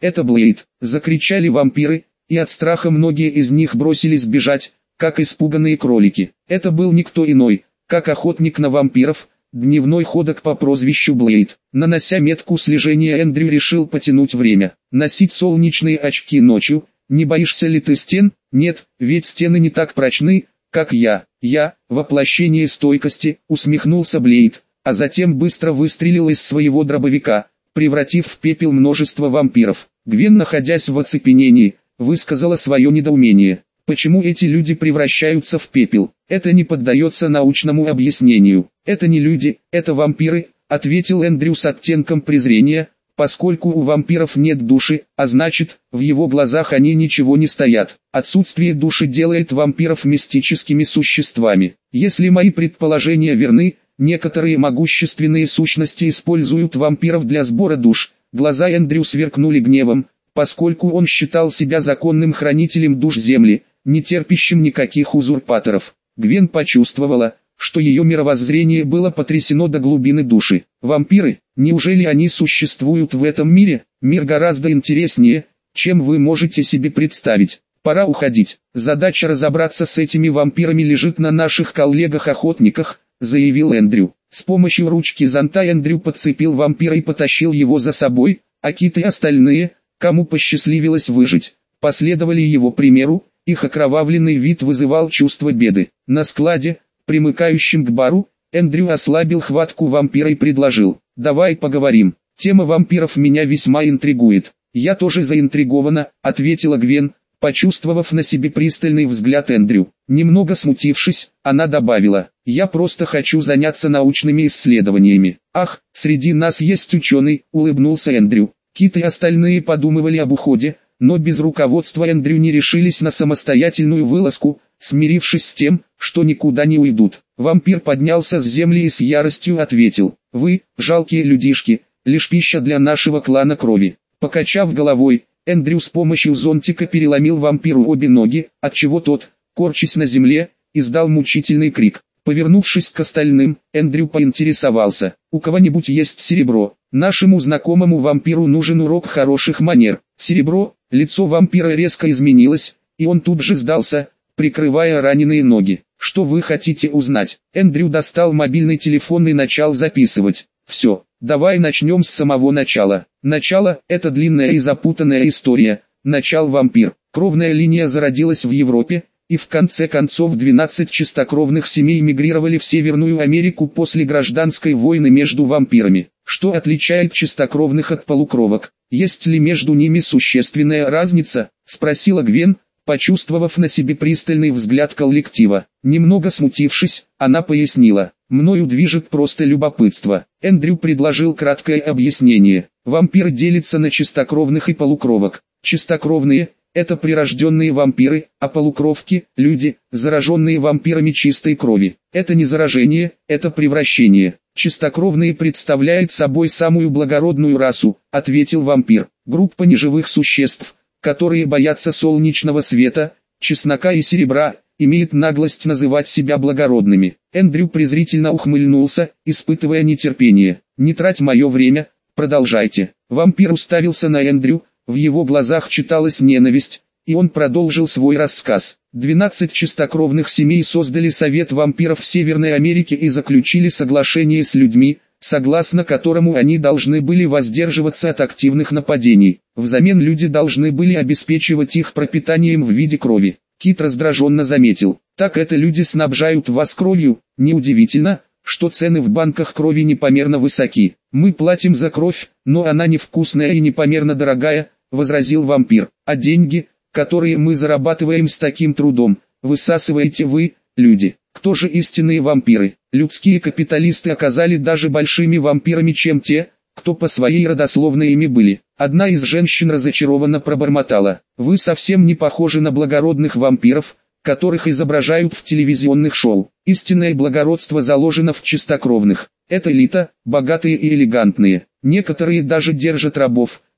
Это Блейд!» — закричали вампиры, и от страха многие из них бросились бежать, как испуганные кролики. Это был никто иной, как охотник на вампиров, дневной ходок по прозвищу Блейд. Нанося метку слежения, Эндрю решил потянуть время. Носить солнечные очки ночью. Не боишься ли ты стен? Нет, ведь стены не так прочны, как я. Я — воплощение стойкости, усмехнулся Блейд, а затем быстро выстрелил из своего дробовика, превратив в пепел множество вампиров. Гвен, находясь в оцепенении, высказала свое недоумение. Почему эти люди превращаются в пепел? Это не поддается научному объяснению. Это не люди, это вампиры, ответил Эндрю с оттенком презрения, поскольку у вампиров нет души, а значит, в его глазах они ничего не стоят. Отсутствие души делает вампиров мистическими существами. Если мои предположения верны, некоторые могущественные сущности используют вампиров для сбора душ. Глаза Эндрю сверкнули гневом, поскольку он считал себя законным хранителем душ Земли, не терпящим никаких узурпаторов. Гвен почувствовала, что ее мировоззрение было потрясено до глубины души. Вампиры, неужели они существуют в этом мире? Мир гораздо интереснее, чем вы можете себе представить. Пора уходить. Задача разобраться с этими вампирами лежит на наших коллегах-охотниках, заявил Эндрю. С помощью ручки зонта Эндрю подцепил вампира и потащил его за собой, а Кит и остальные, кому посчастливилось выжить, последовали его примеру. Их окровавленный вид вызывал чувство беды. На складе, примыкающем к бару, Эндрю ослабил хватку вампира и предложил: «Давай поговорим. Тема вампиров меня весьма интригует». «Я тоже заинтригована», — ответила Гвен, почувствовав на себе пристальный взгляд Эндрю. Немного смутившись, она добавила: «Я просто хочу заняться научными исследованиями». «Ах, среди нас есть ученый», — улыбнулся Эндрю. Кит и остальные подумывали об уходе, но без руководства Эндрю не решились на самостоятельную вылазку, смирившись с тем, что никуда не уйдут. Вампир поднялся с земли и с яростью ответил: «Вы, жалкие людишки, лишь пища для нашего клана крови». Покачав головой, Эндрю с помощью зонтика переломил вампиру обе ноги, отчего тот, корчась на земле, издал мучительный крик. Повернувшись к остальным, Эндрю поинтересовался: «У кого-нибудь есть серебро? Нашему знакомому вампиру нужен урок хороших манер». Серебро. Лицо вампира резко изменилось, и он тут же сдался, прикрывая раненые ноги. «Что вы хотите узнать?» Эндрю достал мобильный телефон и начал записывать. «Все, давай начнем с самого начала». Начало – это длинная и запутанная история. Начал вампир. Кровная линия зародилась в Европе, и в конце концов 12 чистокровных семей мигрировали в Северную Америку после гражданской войны между вампирами. Что отличает чистокровных от полукровок? Есть ли между ними существенная разница? Спросила Гвен, почувствовав на себе пристальный взгляд коллектива. Немного смутившись, она пояснила: «Мною движет просто любопытство». Эндрю предложил краткое объяснение. Вампир делится на чистокровных и полукровок. Чистокровные – это прирожденные вампиры, а полукровки – люди, зараженные вампирами чистой крови. Это не заражение, это превращение. «Чистокровные представляют собой самую благородную расу», — ответил вампир. «Группа неживых существ, которые боятся солнечного света, чеснока и серебра, имеет наглость называть себя благородными». Эндрю презрительно ухмыльнулся, испытывая нетерпение. «Не трать мое время, продолжайте». Вампир уставился на Эндрю, в его глазах читалась ненависть, и он продолжил свой рассказ. 12 чистокровных семей создали Совет вампиров в Северной Америке и заключили соглашение с людьми, согласно которому они должны были воздерживаться от активных нападений. Взамен люди должны были обеспечивать их пропитанием в виде крови. Кит раздраженно заметил: «Так это люди снабжают вас кровью? Неудивительно, что цены в банках крови непомерно высоки. Мы платим за кровь, но она невкусная и непомерно дорогая», — возразил вампир. «А деньги, которые мы зарабатываем с таким трудом, высасываете вы, люди». Кто же истинные вампиры? Людские капиталисты оказались даже большими вампирами, чем те, кто по своей родословной ими были. Одна из женщин разочарованно пробормотала: «Вы совсем не похожи на благородных вампиров, которых изображают в телевизионных шоу. Истинное благородство заложено в чистокровных. Это элита, богатые и элегантные. Некоторые даже держат рабов,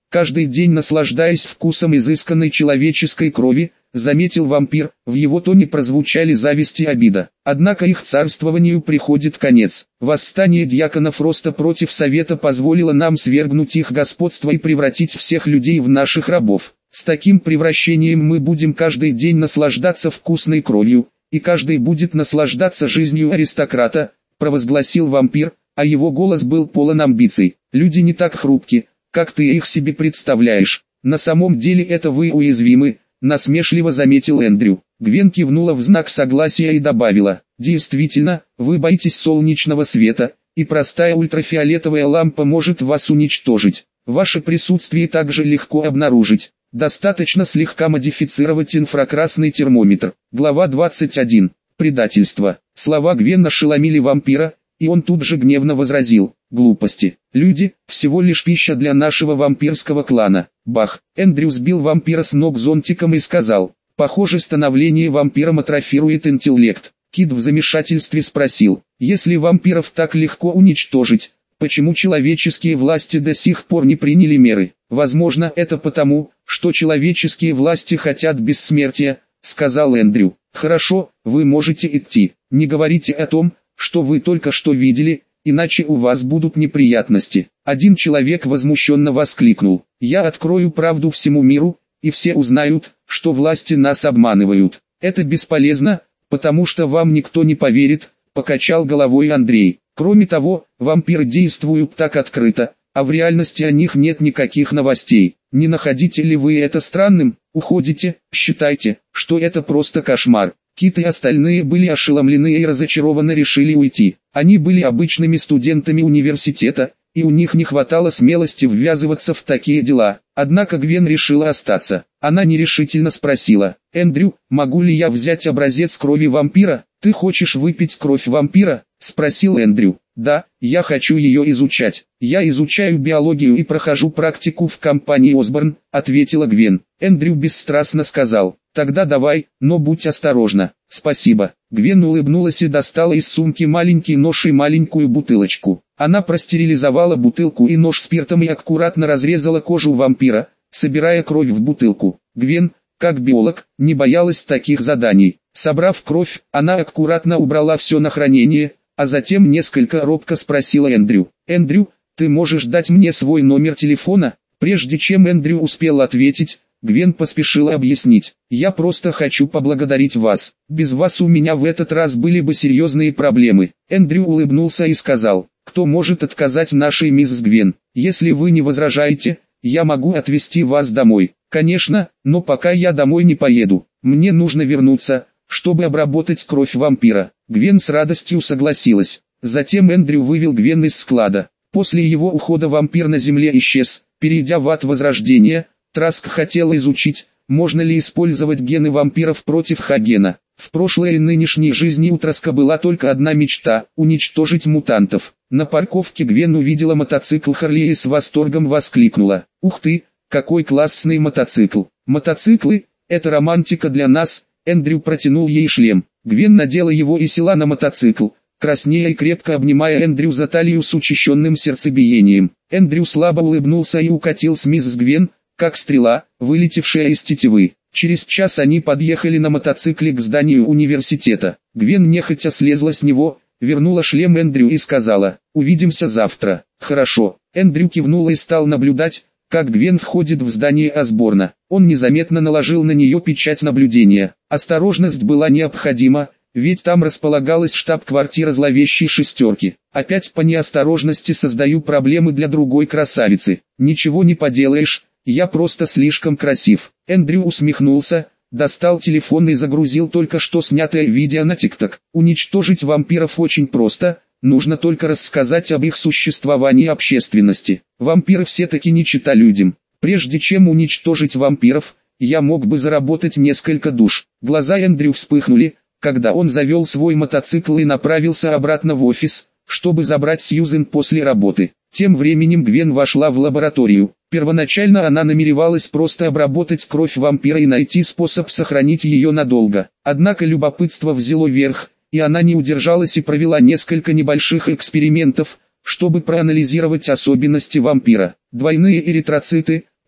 каждый день наслаждаясь вкусом изысканной человеческой крови, заметил вампир, в его тоне прозвучали зависть и обида. Однако их царствованию приходит конец. Восстание дьяконов Роста против Совета позволило нам свергнуть их господство и превратить всех людей в наших рабов. С таким превращением мы будем каждый день наслаждаться вкусной кровью, и каждый будет наслаждаться жизнью аристократа, провозгласил вампир, а его голос был полон амбиций. Люди не так хрупки, как ты их себе представляешь. На самом деле это вы уязвимы, насмешливо заметил Эндрю. Гвен кивнула в знак согласия и добавила: действительно, вы боитесь солнечного света, и простая ультрафиолетовая лампа может вас уничтожить. Ваше присутствие также легко обнаружить. Достаточно слегка модифицировать инфракрасный термометр. Глава 21. Предательство. Слова Гвен ошеломили вампира, и он тут же гневно возразил: глупости. Люди – всего лишь пища для нашего вампирского клана. Бах. Эндрю сбил вампира с ног зонтиком и сказал: похоже, становление вампиром атрофирует интеллект. Кид в замешательстве спросил: если вампиров так легко уничтожить, почему человеческие власти до сих пор не приняли меры? Возможно, это потому, что человеческие власти хотят бессмертия, сказал Эндрю. Хорошо, вы можете идти. Не говорите о том, что вы только что видели, иначе у вас будут неприятности. Один человек возмущенно воскликнул: я открою правду всему миру, и все узнают, что власти нас обманывают. Это бесполезно, потому что вам никто не поверит, покачал головой Андрей. Кроме того, вампиры действуют так открыто, а в реальности о них нет никаких новостей. Не находите ли вы это странным? Уходите, считайте, что это просто кошмар. Кит и остальные были ошеломлены и разочарованно решили уйти. Они были обычными студентами университета, и у них не хватало смелости ввязываться в такие дела. Однако Гвен решила остаться. Она нерешительно спросила: «Эндрю, могу ли я взять образец крови вампира?» «Ты хочешь выпить кровь вампира?» – спросил Эндрю. «Да, я хочу ее изучать. Я изучаю биологию и прохожу практику в компании Осборн», – ответила Гвен. Эндрю бесстрастно сказал: «Тогда давай, но будь осторожна». «Спасибо». Гвен улыбнулась и достала из сумки маленький нож и маленькую бутылочку. Она простерилизовала бутылку и нож спиртом и аккуратно разрезала кожу вампира, собирая кровь в бутылку. Гвен, как биолог, не боялась таких заданий. Собрав кровь, она аккуратно убрала все на хранение, а затем несколько робко спросила Эндрю: «Эндрю, ты можешь дать мне свой номер телефона?» Прежде чем Эндрю успел ответить, Гвен поспешила объяснить: «Я просто хочу поблагодарить вас. Без вас у меня в этот раз были бы серьезные проблемы». Эндрю улыбнулся и сказал: «Кто может отказать нашей мисс Гвен? Если вы не возражаете, я могу отвезти вас домой». «Конечно, но пока я домой не поеду. Мне нужно вернуться, чтобы обработать кровь вампира». Гвен с радостью согласилась. Затем Эндрю вывел Гвен из склада. После его ухода вампир на земле исчез, перейдя в ад возрождения. Траск хотел изучить, можно ли использовать гены вампиров против Хагена. В прошлой и нынешней жизни у Траска была только одна мечта – уничтожить мутантов. На парковке Гвен увидела мотоцикл Харли и с восторгом воскликнула: «Ух ты, какой классный мотоцикл! Мотоциклы – это романтика для нас!» Эндрю протянул ей шлем. Гвен надела его и села на мотоцикл, краснея и крепко обнимая Эндрю за талию с учащенным сердцебиением. Эндрю слабо улыбнулся и укатил с мисс Гвен, как стрела, вылетевшая из тетивы. Через час они подъехали на мотоцикле к зданию университета. Гвен нехотя слезла с него, вернула шлем Эндрю и сказала: «Увидимся завтра». «Хорошо». Эндрю кивнул и стал наблюдать, как Гвен входит в здание Осборна. Он незаметно наложил на нее печать наблюдения. Осторожность была необходима, ведь там располагалась штаб-квартира зловещей шестерки. Опять по неосторожности создаю проблемы для другой красавицы. Ничего не поделаешь, я просто слишком красив. Эндрю усмехнулся, достал телефон и загрузил только что снятое видео на ТикТок. Уничтожить вампиров очень просто. Нужно только рассказать об их существовании общественности. Вампиры все-таки не чита людям. Прежде чем уничтожить вампиров, я мог бы заработать несколько душ. Глаза Эндрю вспыхнули, когда он завел свой мотоцикл и направился обратно в офис, чтобы забрать Сьюзен после работы. Тем временем Гвен вошла в лабораторию. Первоначально она намеревалась просто обработать кровь вампира и найти способ сохранить ее надолго. Однако любопытство взяло верх, и она не удержалась и провела несколько небольших экспериментов, чтобы проанализировать особенности вампира. Двойные эритроциты,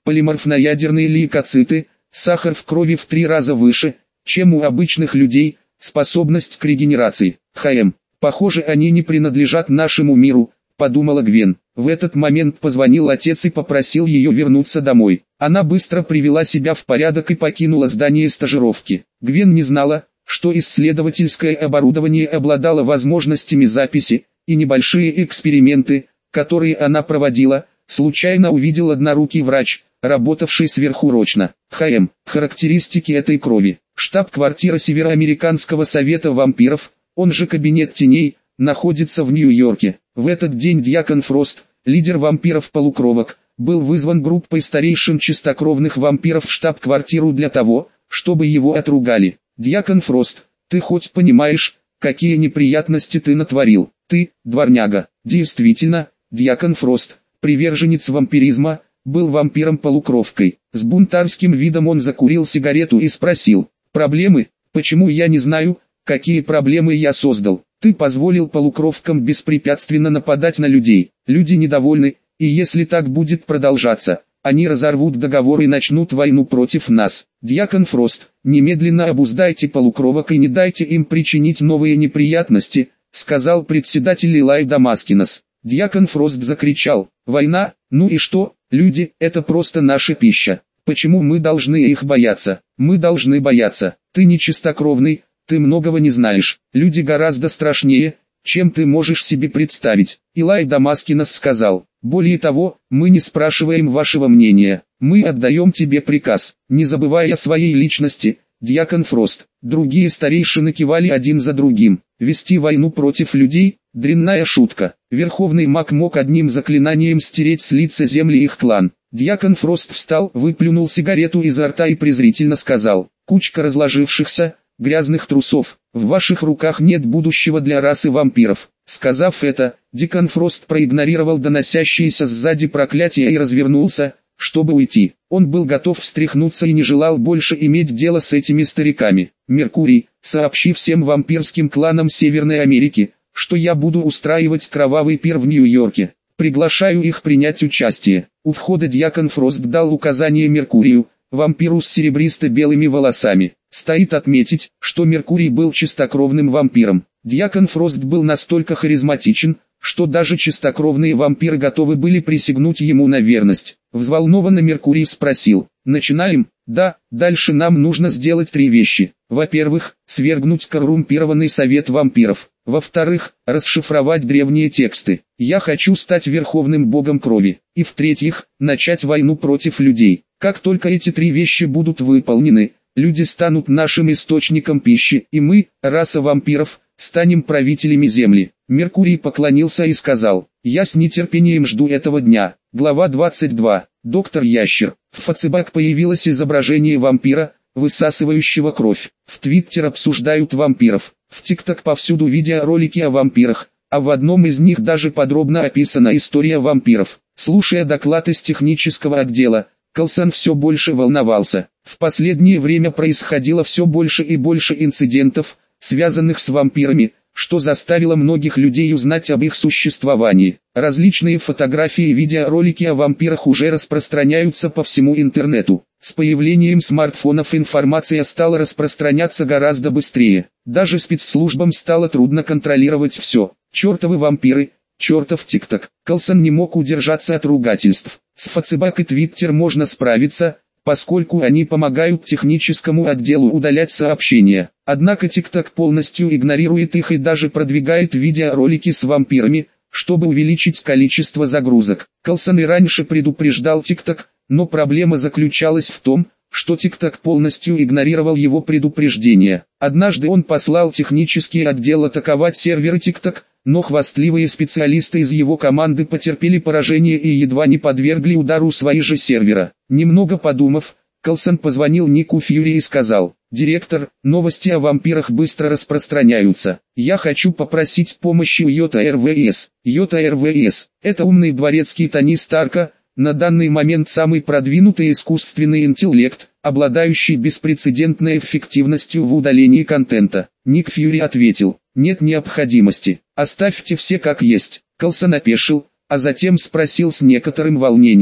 полиморфноядерные лейкоциты, сахар в крови в 3 раза выше, чем у обычных людей, способность к регенерации. Похоже, они не принадлежат нашему миру, подумала Гвен. В этот момент позвонил отец и попросил ее вернуться домой. Она быстро привела себя в порядок и покинула здание стажировки. Гвен не знала, что исследовательское оборудование обладало возможностями записи, и небольшие эксперименты, которые она проводила, случайно увидел однорукий врач, работавший сверхурочно. Характеристики этой крови. Штаб-квартира Североамериканского совета вампиров, он же Кабинет теней, находится в Нью-Йорке. В этот день Дьякон Фрост, лидер вампиров-полукровок, был вызван группой старейшин чистокровных вампиров в штаб-квартиру для того, чтобы его отругали. «Дьякон Фрост, ты хоть понимаешь, какие неприятности ты натворил? Ты, дворняга». Действительно, Дьякон Фрост, приверженец вампиризма, был вампиром-полукровкой. С бунтарским видом он закурил сигарету и спросил: «Проблемы? Почему я не знаю, какие проблемы я создал? Ты позволил полукровкам беспрепятственно нападать на людей. Люди недовольны, и если так будет продолжаться, они разорвут договор и начнут войну против нас. Дьякон Фрост, немедленно обуздайте полукровок и не дайте им причинить новые неприятности», сказал председатель Илай Дамаскинос. Дьякон Фрост закричал: «Война? Ну и что? Люди – это просто наша пища. Почему мы должны их бояться? Мы должны бояться. Ты не чистокровный, ты многого не знаешь. Люди гораздо страшнее, чем ты можешь себе представить». Илай Дамаскинос сказал: «Более того, мы не спрашиваем вашего мнения. Мы отдаем тебе приказ, не забывая о своей личности, Дьякон Фрост». Другие старейшины кивали один за другим. Вести войну против людей – дрянная шутка. Верховный маг мог одним заклинанием стереть с лица земли их клан. Дьякон Фрост встал, выплюнул сигарету изо рта и презрительно сказал: «Кучка разложившихся, грязных трусов, в ваших руках нет будущего для расы вампиров». Сказав это, Дьякон Фрост проигнорировал доносящиеся сзади проклятия и развернулся, чтобы уйти. Он был готов встряхнуться и не желал больше иметь дело с этими стариками. «Меркурий, сообщи всем вампирским кланам Северной Америки, что я буду устраивать кровавый пир в Нью-Йорке. Приглашаю их принять участие». У входа Дьякон Фрост дал указание Меркурию, вампиру с серебристо-белыми волосами. Стоит отметить, что Меркурий был чистокровным вампиром. Дьякон Фрост был настолько харизматичен, что даже чистокровные вампиры готовы были присягнуть ему на верность. Взволнованно Меркурий спросил: «Начинаем?» «Да, дальше нам нужно сделать 3 вещи. Во-первых, свергнуть коррумпированный совет вампиров. Во-вторых, расшифровать древние тексты. Я хочу стать верховным богом крови. И в-третьих, начать войну против людей. Как только эти 3 вещи будут выполнены, люди станут нашим источником пищи, и мы, раса вампиров, станем правителями Земли». Меркурий поклонился и сказал: «Я с нетерпением жду этого дня». Глава 22. Доктор Ящер. В Фацебак появилось изображение вампира, высасывающего кровь. В Твиттер обсуждают вампиров. В ТикТок повсюду видеоролики о вампирах, а в одном из них даже подробно описана история вампиров. Слушая доклад из технического отдела, Калсон все больше волновался. В последнее время происходило все больше и больше инцидентов, связанных с вампирами, что заставило многих людей узнать об их существовании. Различные фотографии и видеоролики о вампирах уже распространяются по всему интернету. С появлением смартфонов информация стала распространяться гораздо быстрее. Даже спецслужбам стало трудно контролировать все. Чертовы вампиры, чертов ТикТок. Калсон не мог удержаться от ругательств. С Фацебак и Твиттер можно справиться, поскольку они помогают техническому отделу удалять сообщения. Однако ТикТок полностью игнорирует их и даже продвигает видеоролики с вампирами, чтобы увеличить количество загрузок. Калсон и раньше предупреждал ТикТок, но проблема заключалась в том, что ТикТок полностью игнорировал его предупреждения. Однажды он послал технический отдел атаковать серверы ТикТок, но хвастливые специалисты из его команды потерпели поражение и едва не подвергли удару свои же сервера. Немного подумав, Калсон позвонил Нику Фьюри и сказал: «Директор, новости о вампирах быстро распространяются. Я хочу попросить помощи у Йота РВС». Йота РВС – это умный дворецкий Тони Старка, на данный момент самый продвинутый искусственный интеллект, обладающий беспрецедентной эффективностью в удалении контента. Ник Фьюри ответил: «Нет необходимости, оставьте все как есть». Калсон опешил, а затем спросил с некоторым волнением: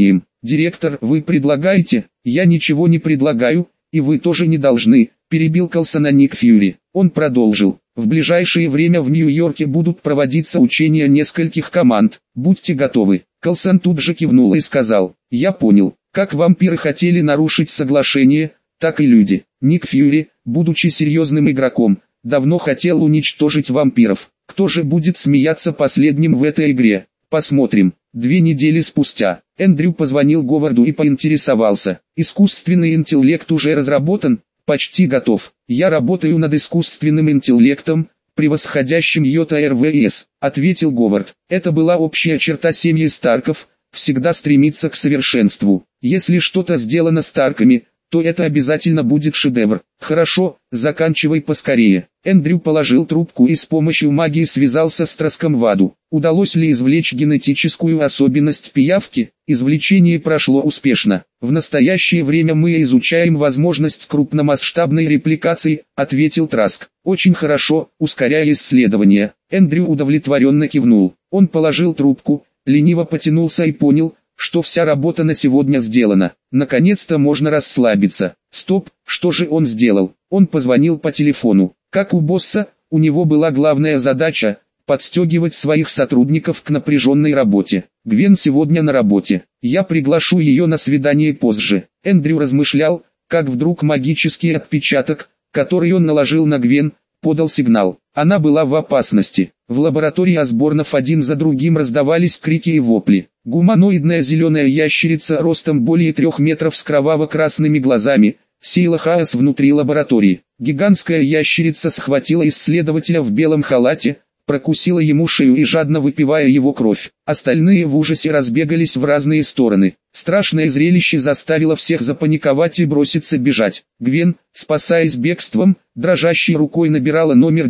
«Директор, вы предлагаете?» «Я ничего не предлагаю, и вы тоже не должны», – перебил Колсона Ник Фьюри. Он продолжил. «В ближайшее время в Нью-Йорке будут проводиться учения нескольких команд. Будьте готовы». Колсон тут же кивнул и сказал: «Я понял. Как вампиры хотели нарушить соглашение, так и люди». Ник Фьюри, будучи серьезным игроком, давно хотел уничтожить вампиров. Кто же будет смеяться последним в этой игре? Посмотрим. 2 недели спустя, Эндрю позвонил Говарду и поинтересовался. «Искусственный интеллект уже разработан?» «Почти готов. Я работаю над искусственным интеллектом, превосходящим Йота РВС», — ответил Говард. Это была общая черта семьи Старков, всегда стремиться к совершенству. Если что-то сделано Старками, то это обязательно будет шедевр. «Хорошо, заканчивай поскорее». Эндрю положил трубку и с помощью магии связался с Траском в аду. Удалось ли извлечь генетическую особенность пиявки? Извлечение прошло успешно. «В настоящее время мы изучаем возможность крупномасштабной репликации», — ответил Траск. «Очень хорошо, ускоряя исследования». Эндрю удовлетворенно кивнул. Он положил трубку, лениво потянулся и понял, что вся работа на сегодня сделана. Наконец-то можно расслабиться. Стоп, что же он сделал? Он позвонил по телефону. Как у босса, у него была главная задача – подстегивать своих сотрудников к напряженной работе. Гвен сегодня на работе. Я приглашу ее на свидание позже. Эндрю размышлял, как вдруг магический отпечаток, который он наложил на Гвен, подал сигнал. Она была в опасности. В лаборатории Осборнов один за другим раздавались крики и вопли. Гуманоидная зеленая ящерица ростом более 3 метров с кроваво-красными глазами сеяла хаос внутри лаборатории. Гигантская ящерица схватила исследователя в белом халате, прокусила ему шею и жадно выпивая его кровь. Остальные в ужасе разбегались в разные стороны. Страшное зрелище заставило всех запаниковать и броситься бежать. Гвен, спасаясь бегством, дрожащей рукой набирала номер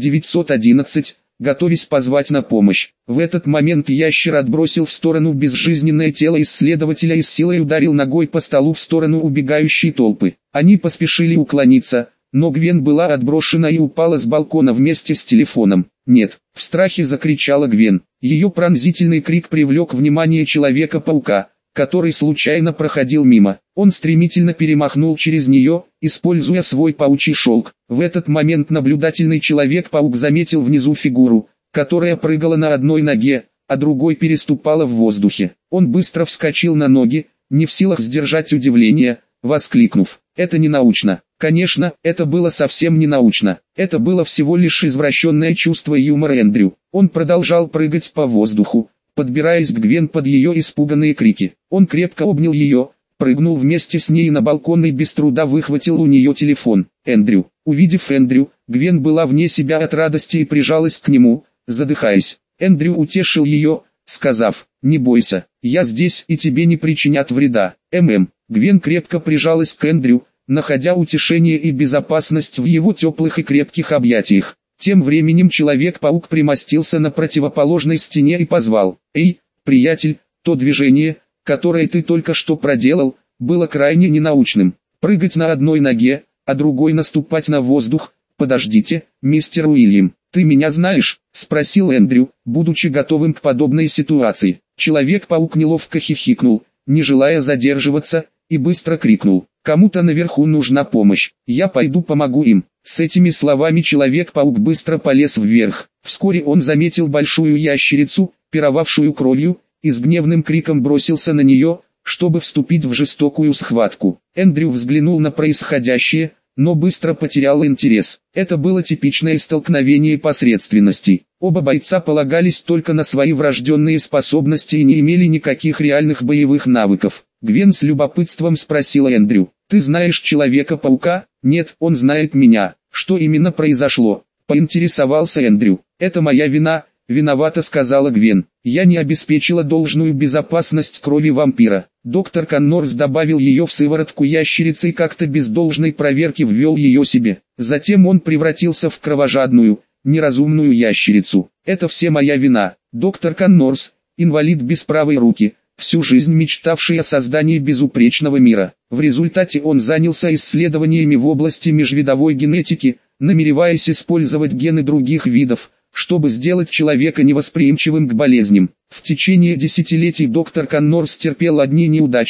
911, готовясь позвать на помощь. В этот момент ящер отбросил в сторону безжизненное тело исследователя и с силой ударил ногой по столу в сторону убегающей толпы. Они поспешили уклониться, но Гвен была отброшена и упала с балкона вместе с телефоном. «Нет!» — в страхе закричала Гвен. Ее пронзительный крик привлек внимание Человека-паука, который случайно проходил мимо. Он стремительно перемахнул через нее, используя свой паучий шелк. В этот момент наблюдательный Человек-паук заметил внизу фигуру, которая прыгала на одной ноге, а другой переступала в воздухе. Он быстро вскочил на ноги, не в силах сдержать удивление, воскликнув: «Это не научно». Конечно, это было совсем не научно. Это было всего лишь извращенное чувство юмора Эндрю. Он продолжал прыгать по воздуху, подбираясь к Гвен под ее испуганные крики. Он крепко обнял ее, прыгнул вместе с ней на балкон и без труда выхватил у нее телефон. Эндрю. Увидев Эндрю, Гвен была вне себя от радости и прижалась к нему, задыхаясь. Эндрю утешил ее, сказав: «Не бойся, я здесь и тебе не причинят вреда». Гвен крепко прижалась к Эндрю, находя утешение и безопасность в его теплых и крепких объятиях. Тем временем Человек-паук примостился на противоположной стене и позвал: «Эй, приятель, то движение, которое ты только что проделал, было крайне ненаучным. Прыгать на одной ноге, а другой наступать на воздух. Подождите, мистер Уильям, ты меня знаешь?» — спросил Эндрю, будучи готовым к подобной ситуации. Человек-паук неловко хихикнул, не желая задерживаться, и быстро крикнул: «Кому-то наверху нужна помощь, я пойду помогу им». С этими словами Человек-паук быстро полез вверх. Вскоре он заметил большую ящерицу, пировавшую кровью, и с гневным криком бросился на нее, чтобы вступить в жестокую схватку. Эндрю взглянул на происходящее, но быстро потерял интерес. Это было типичное столкновение посредственностей. Оба бойца полагались только на свои врожденные способности и не имели никаких реальных боевых навыков. Гвен с любопытством спросила Эндрю: «Ты знаешь Человека-паука?» «Нет, он знает меня». «Что именно произошло?» — поинтересовался Эндрю. «Это моя вина», — виновата сказала Гвен. «Я не обеспечила должную безопасность крови вампира». Доктор Коннорс добавил ее в сыворотку ящерицы и как-то без должной проверки ввел ее себе. Затем он превратился в кровожадную, неразумную ящерицу. «Это все моя вина». Доктор Коннорс, инвалид без правой руки, всю жизнь мечтавший о создании безупречного мира. В результате он занялся исследованиями в области межвидовой генетики, намереваясь использовать гены других видов, чтобы сделать человека невосприимчивым к болезням. В течение десятилетий доктор Коннорс терпел одни неудачи,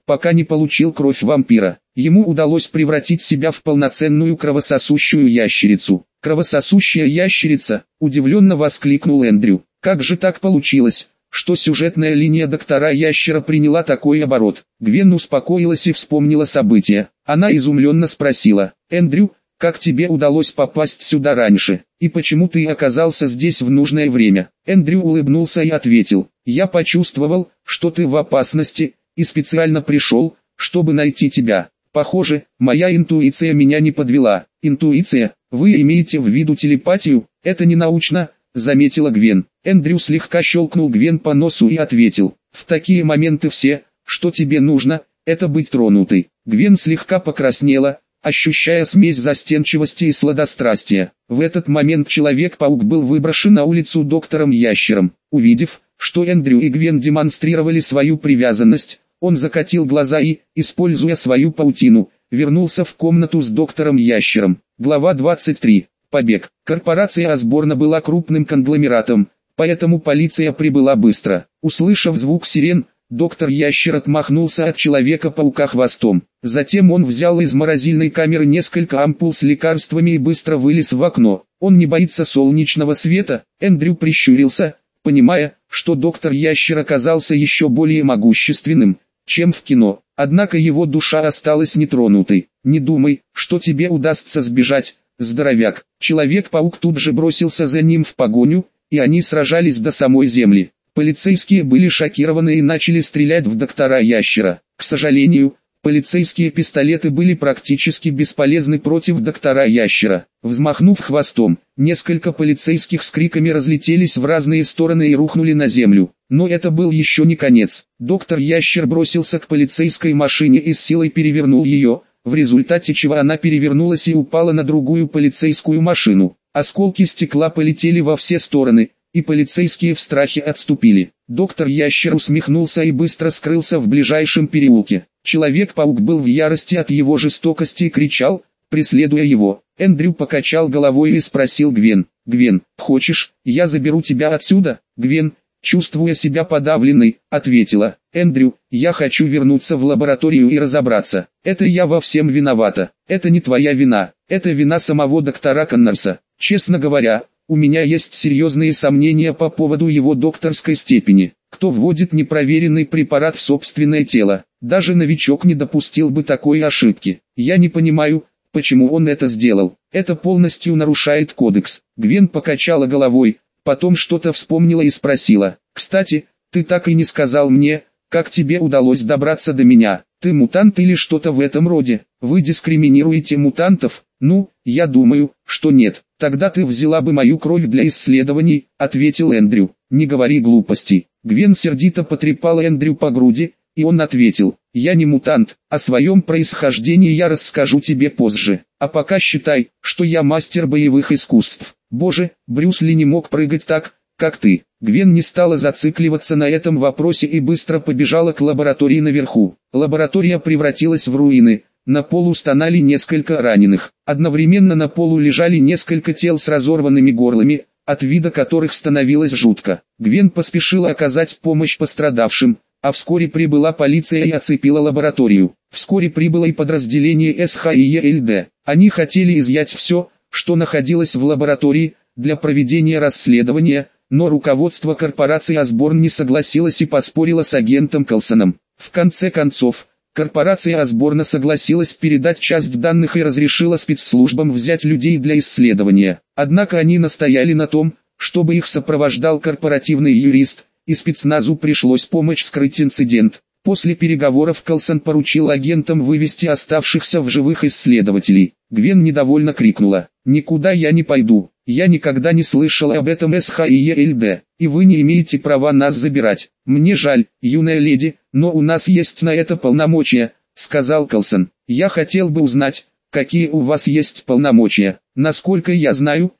пока не получил кровь вампира. Ему удалось превратить себя в полноценную кровососущую ящерицу. «Кровососущая ящерица!» – удивленно воскликнул Эндрю. «Как же так получилось, что сюжетная линия доктора Ящера приняла такой оборот?» Гвен успокоилась и вспомнила события. Она изумленно спросила: «Эндрю, как тебе удалось попасть сюда раньше, и почему ты оказался здесь в нужное время?» Эндрю улыбнулся и ответил: «Я почувствовал, что ты в опасности, и специально пришел, чтобы найти тебя. Похоже, моя интуиция меня не подвела». «Интуиция? Вы имеете в виду телепатию? Это не научно», — заметила Гвен. Эндрю слегка щелкнул Гвен по носу и ответил: «В такие моменты все, что тебе нужно, это быть тронутой». Гвен слегка покраснела, ощущая смесь застенчивости и сладострастия. В этот момент Человек-паук был выброшен на улицу доктором Ящером. Увидев, что Эндрю и Гвен демонстрировали свою привязанность, он закатил глаза и, используя свою паутину, вернулся в комнату с доктором Ящером. Глава 23. Побег. Корпорация Осборна была крупным конгломератом, поэтому полиция прибыла быстро. Услышав звук сирен, доктор Ящер отмахнулся от Человека-паука хвостом. Затем он взял из морозильной камеры несколько ампул с лекарствами и быстро вылез в окно. «Он не боится солнечного света?» Эндрю прищурился, понимая, что доктор Ящер оказался еще более могущественным, чем в кино. Однако его душа осталась нетронутой. «Не думай, что тебе удастся сбежать, здоровяк». Человек-паук тут же бросился за ним в погоню, и они сражались до самой земли. Полицейские были шокированы и начали стрелять в доктора Ящера. К сожалению, полицейские пистолеты были практически бесполезны против доктора Ящера. Взмахнув хвостом, несколько полицейских с криками разлетелись в разные стороны и рухнули на землю. Но это был еще не конец. Доктор Ящер бросился к полицейской машине и с силой перевернул ее, в результате чего она перевернулась и упала на другую полицейскую машину. Осколки стекла полетели во все стороны, и полицейские в страхе отступили. Доктор Ящер усмехнулся и быстро скрылся в ближайшем переулке. Человек-паук был в ярости от его жестокости и кричал, преследуя его. Эндрю покачал головой и спросил Гвен: «Гвен, хочешь, я заберу тебя отсюда?» Гвен, чувствуя себя подавленной, ответила: «Эндрю, я хочу вернуться в лабораторию и разобраться. Это я во всем виновата. Это не твоя вина, это вина самого доктора Коннорса. Честно говоря, у меня есть серьезные сомнения по поводу его докторской степени. Кто вводит непроверенный препарат в собственное тело? Даже новичок не допустил бы такой ошибки. Я не понимаю, почему он это сделал. Это полностью нарушает кодекс». Гвен покачала головой, потом что-то вспомнила и спросила: «Кстати, ты так и не сказал мне, как тебе удалось добраться до меня. Ты мутант или что-то в этом роде? Вы дискриминируете мутантов?» «Ну, я думаю, что нет. Тогда ты взяла бы мою кровь для исследований», — ответил Эндрю. «Не говори глупостей». Гвен сердито потрепала Эндрю по груди, и он ответил: «Я не мутант, о своем происхождении я расскажу тебе позже. А пока считай, что я мастер боевых искусств». «Боже, Брюс Ли не мог прыгать так, как ты». Гвен не стала зацикливаться на этом вопросе и быстро побежала к лаборатории наверху. Лаборатория превратилась в руины. На полу стонали несколько раненых. Одновременно на полу лежали несколько тел с разорванными горлами, от вида которых становилось жутко. Гвен поспешила оказать помощь пострадавшим, а вскоре прибыла полиция и оцепила лабораторию. Вскоре прибыло и подразделение СХИЕЛД. Они хотели изъять все, что находилось в лаборатории, для проведения расследования, но руководство корпорации Осборн не согласилось и поспорило с агентом Калсоном. В конце концов, корпорация Осборна согласилась передать часть данных и разрешила спецслужбам взять людей для исследования. Однако они настояли на том, чтобы их сопровождал корпоративный юрист, и спецназу пришлось помочь скрыть инцидент. После переговоров Калсон поручил агентам вывести оставшихся в живых исследователей. Гвен недовольно крикнула: «Никуда я не пойду. Я никогда не слышала об этом СХИЕЛД, и вы не имеете права нас забирать. Мне жаль, юная леди, но у нас есть на это полномочия», — сказал Калсон. «Я хотел бы узнать, какие у вас есть полномочия». «Насколько я знаю,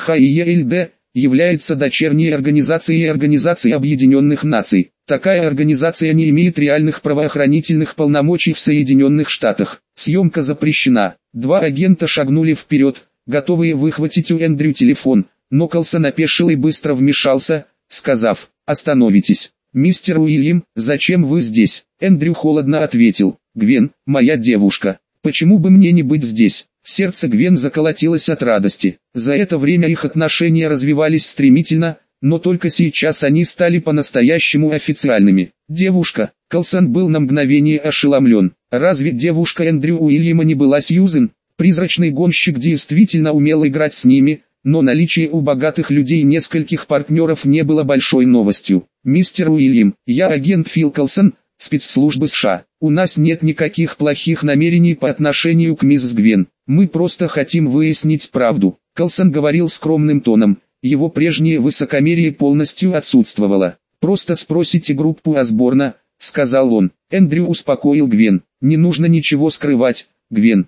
СХИЕЛД является дочерней организацией Организации Объединенных Наций. Такая организация не имеет реальных правоохранительных полномочий в Соединенных Штатах. Съемка запрещена». Два агента шагнули вперед, готовые выхватить у Эндрю телефон, но Калсон опешил и быстро вмешался, сказав: «Остановитесь. «Мистер Уильям, зачем вы здесь?» Эндрю холодно ответил. «Гвен, моя девушка. Почему бы мне не быть здесь?» Сердце Гвен заколотилось от радости. За это время их отношения развивались стремительно, но только сейчас они стали по-настоящему официальными. «Девушка», Колсон был на мгновение ошеломлен. Разве девушка Эндрю Уильяма не была Сьюзен? Призрачный гонщик действительно умел играть с ними, но наличие у богатых людей нескольких партнеров не было большой новостью. «Мистер Уильям, я агент Фил Колсон, спецслужбы США. У нас нет никаких плохих намерений по отношению к мисс Гвен. Мы просто хотим выяснить правду». Колсон говорил скромным тоном, его прежнее высокомерие полностью отсутствовало. «Просто спросите группу Осборна», — сказал он. Эндрю успокоил Гвен. «Не нужно ничего скрывать, Гвен.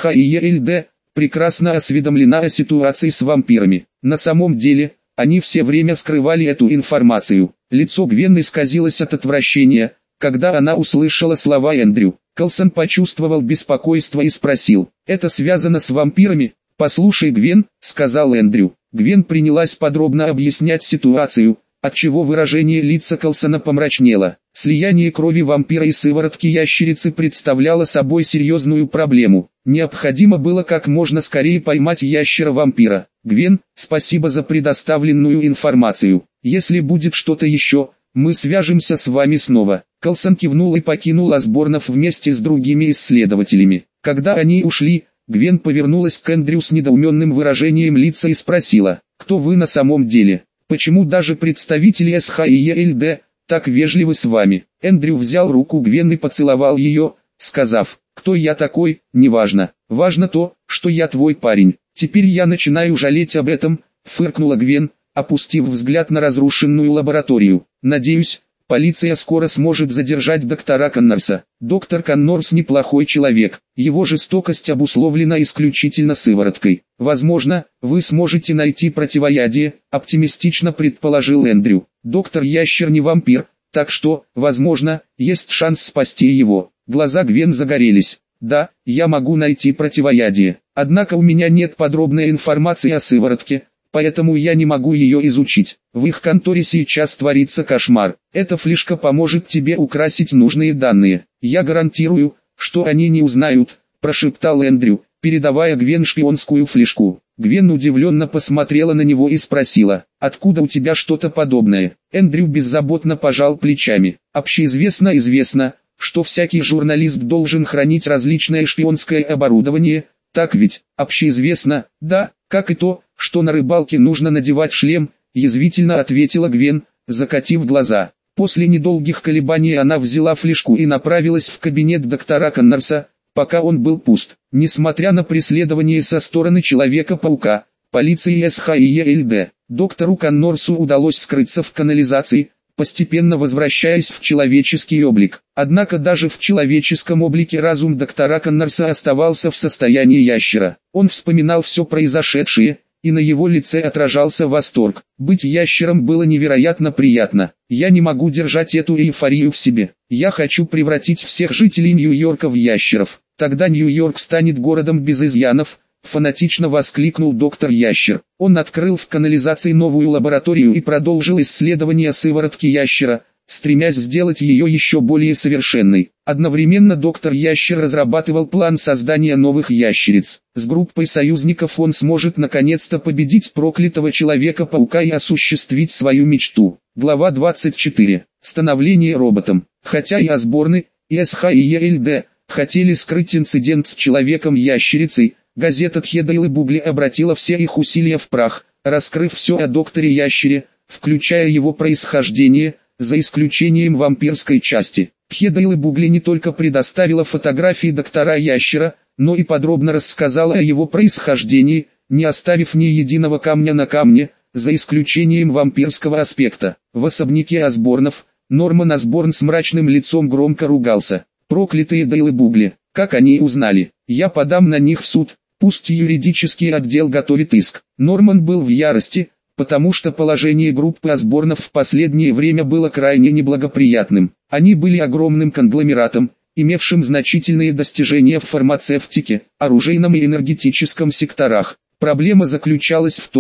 СХИЕЛД прекрасно осведомлена о ситуации с вампирами. На самом деле, они все время скрывали эту информацию». Лицо Гвен исказилось от отвращения, когда она услышала слова Эндрю. Колсон почувствовал беспокойство и спросил: «Это связано с вампирами?» «Послушай, Гвен», — сказал Эндрю. Гвен принялась подробно объяснять ситуацию, отчего выражение лица Колсона помрачнело. Слияние крови вампира и сыворотки ящерицы представляло собой серьезную проблему. Необходимо было как можно скорее поймать ящера-вампира. «Гвен, спасибо за предоставленную информацию. Если будет что-то еще, мы свяжемся с вами снова». Колсон кивнул и покинул Осборнов вместе с другими исследователями. Когда они ушли, Гвен повернулась к Эндрю с недоуменным выражением лица и спросила: «Кто вы на самом деле? Почему даже представители СХИЕЛД так вежливы с вами?» Эндрю взял руку Гвен и поцеловал ее, сказав: «Кто я такой, неважно. Важно то, что я твой парень. Теперь я начинаю жалеть об этом», — фыркнула Гвен, опустив взгляд на разрушенную лабораторию. «Надеюсь, полиция скоро сможет задержать доктора Коннорса. Доктор Коннорс неплохой человек, его жестокость обусловлена исключительно сывороткой. Возможно, вы сможете найти противоядие», — оптимистично предположил Эндрю. «Доктор Ящер не вампир, так что, возможно, есть шанс спасти его». Глаза Гвен загорелись. «Да, я могу найти противоядие. Однако у меня нет подробной информации о сыворотке, поэтому я не могу ее изучить. В их конторе сейчас творится кошмар. Эта флешка поможет тебе украсить нужные данные. Я гарантирую, что они не узнают», — прошептал Эндрю, передавая Гвен шпионскую флешку. Гвен удивленно посмотрела на него и спросила: «Откуда у тебя что-то подобное?» Эндрю беззаботно пожал плечами. «Общеизвестно, что всякий журналист должен хранить различное шпионское оборудование, так ведь?» «Общеизвестно, да, как и то, что на рыбалке нужно надевать шлем», — язвительно ответила Гвен, закатив глаза. После недолгих колебаний она взяла флешку и направилась в кабинет доктора Коннорса, пока он был пуст. Несмотря на преследование со стороны Человека-паука, полиции СХИЕЛД, доктору Коннорсу удалось скрыться в канализации, постепенно возвращаясь в человеческий облик. Однако даже в человеческом облике разум доктора Коннорса оставался в состоянии ящера. Он вспоминал все произошедшее, и на его лице отражался восторг. Быть ящером было невероятно приятно. «Я не могу держать эту эйфорию в себе. Я хочу превратить всех жителей Нью-Йорка в ящеров. Тогда Нью-Йорк станет городом без изъянов», — фанатично воскликнул доктор Ящер. Он открыл в канализации новую лабораторию и продолжил исследование сыворотки ящера, стремясь сделать ее еще более совершенной. Одновременно доктор Ящер разрабатывал план создания новых ящериц. С группой союзников он сможет наконец-то победить проклятого Человека-паука и осуществить свою мечту. Глава 24. Становление роботом. Хотя и Осборны, и СХИЕЛД хотели скрыть инцидент с Человеком-ящерицей, газета Тхедайл и Бугли обратила все их усилия в прах, раскрыв все о докторе Ящере, включая его происхождение, за исключением вампирской части. Тхедайл и Бугли не только предоставила фотографии доктора Ящера, но и подробно рассказала о его происхождении, не оставив ни единого камня на камне, за исключением вампирского аспекта. В особняке Осборнов, Норман Осборн с мрачным лицом громко ругался. «Проклятые Дейл и Бугли, как они узнали? Я подам на них в суд, пусть юридический отдел готовит иск». Норман был в ярости, потому что положение группы Осборнов в последнее время было крайне неблагоприятным. Они были огромным конгломератом, имевшим значительные достижения в фармацевтике, оружейном и энергетическом секторах. Проблема заключалась в том,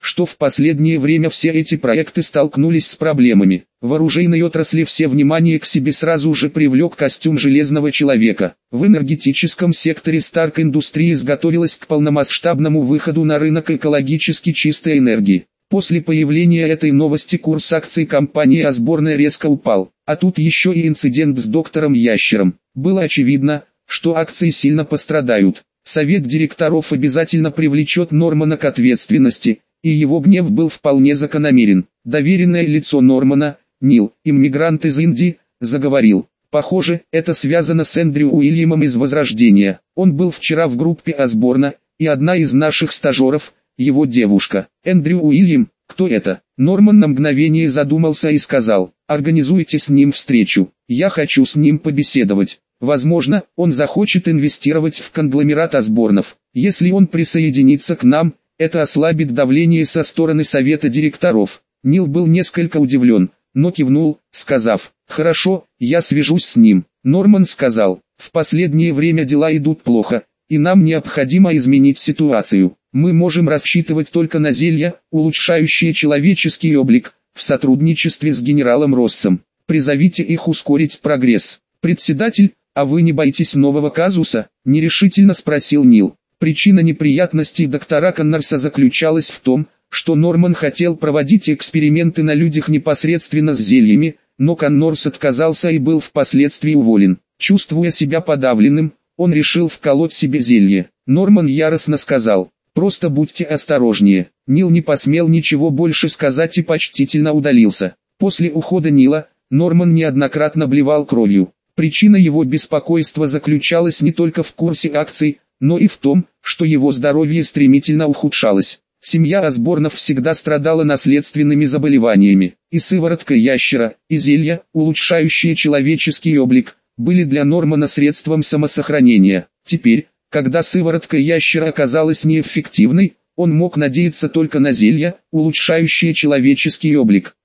что в последнее время все эти проекты столкнулись с проблемами. В оружейной отрасли все внимание к себе сразу же привлек костюм Железного человека. В энергетическом секторе Stark Industries готовилась к полномасштабному выходу на рынок экологически чистой энергии. После появления этой новости курс акций компании Osborne резко упал. А тут еще и инцидент с доктором Ящером. Было очевидно, что акции сильно пострадают. Совет директоров обязательно привлечет Нормана к ответственности, и его гнев был вполне закономерен. Доверенное лицо Нормана, Нил, иммигрант из Индии, заговорил. Похоже, это связано с Эндрю Уильямом из Возрождения. Он был вчера в группе Осборна, и одна из наших стажеров, его девушка. Эндрю Уильям, кто это? Норман на мгновение задумался и сказал: организуйте с ним встречу, я хочу с ним побеседовать. Возможно, он захочет инвестировать в конгломерат Осборнов. Если он присоединится к нам, это ослабит давление со стороны совета директоров. Нил был несколько удивлен, но кивнул, сказав: хорошо, я свяжусь с ним. Норман сказал: в последнее время дела идут плохо, и нам необходимо изменить ситуацию. Мы можем рассчитывать только на зелья, улучшающие человеческий облик, в сотрудничестве с генералом Россом. Призовите их ускорить прогресс. Председатель, а вы не боитесь нового казуса? Нерешительно спросил Нил. Причина неприятностей доктора Коннорса заключалась в том, что Норман хотел проводить эксперименты на людях непосредственно с зельями, но Коннорс отказался и был впоследствии уволен. Чувствуя себя подавленным, он решил вколоть себе зелье. Норман яростно сказал: просто будьте осторожнее. Нил не посмел ничего больше сказать и почтительно удалился. После ухода Нила, Норман неоднократно блевал кровью. Причина его беспокойства заключалась не только в курсе акций, но и в том, что его здоровье стремительно ухудшалось. Семья Осборнов всегда страдала наследственными заболеваниями. И сыворотка ящера, и зелья, улучшающие человеческий облик, были для Нормана средством самосохранения. Теперь, когда сыворотка ящера оказалась неэффективной, он мог надеяться только на зелья, улучшающие человеческий облик.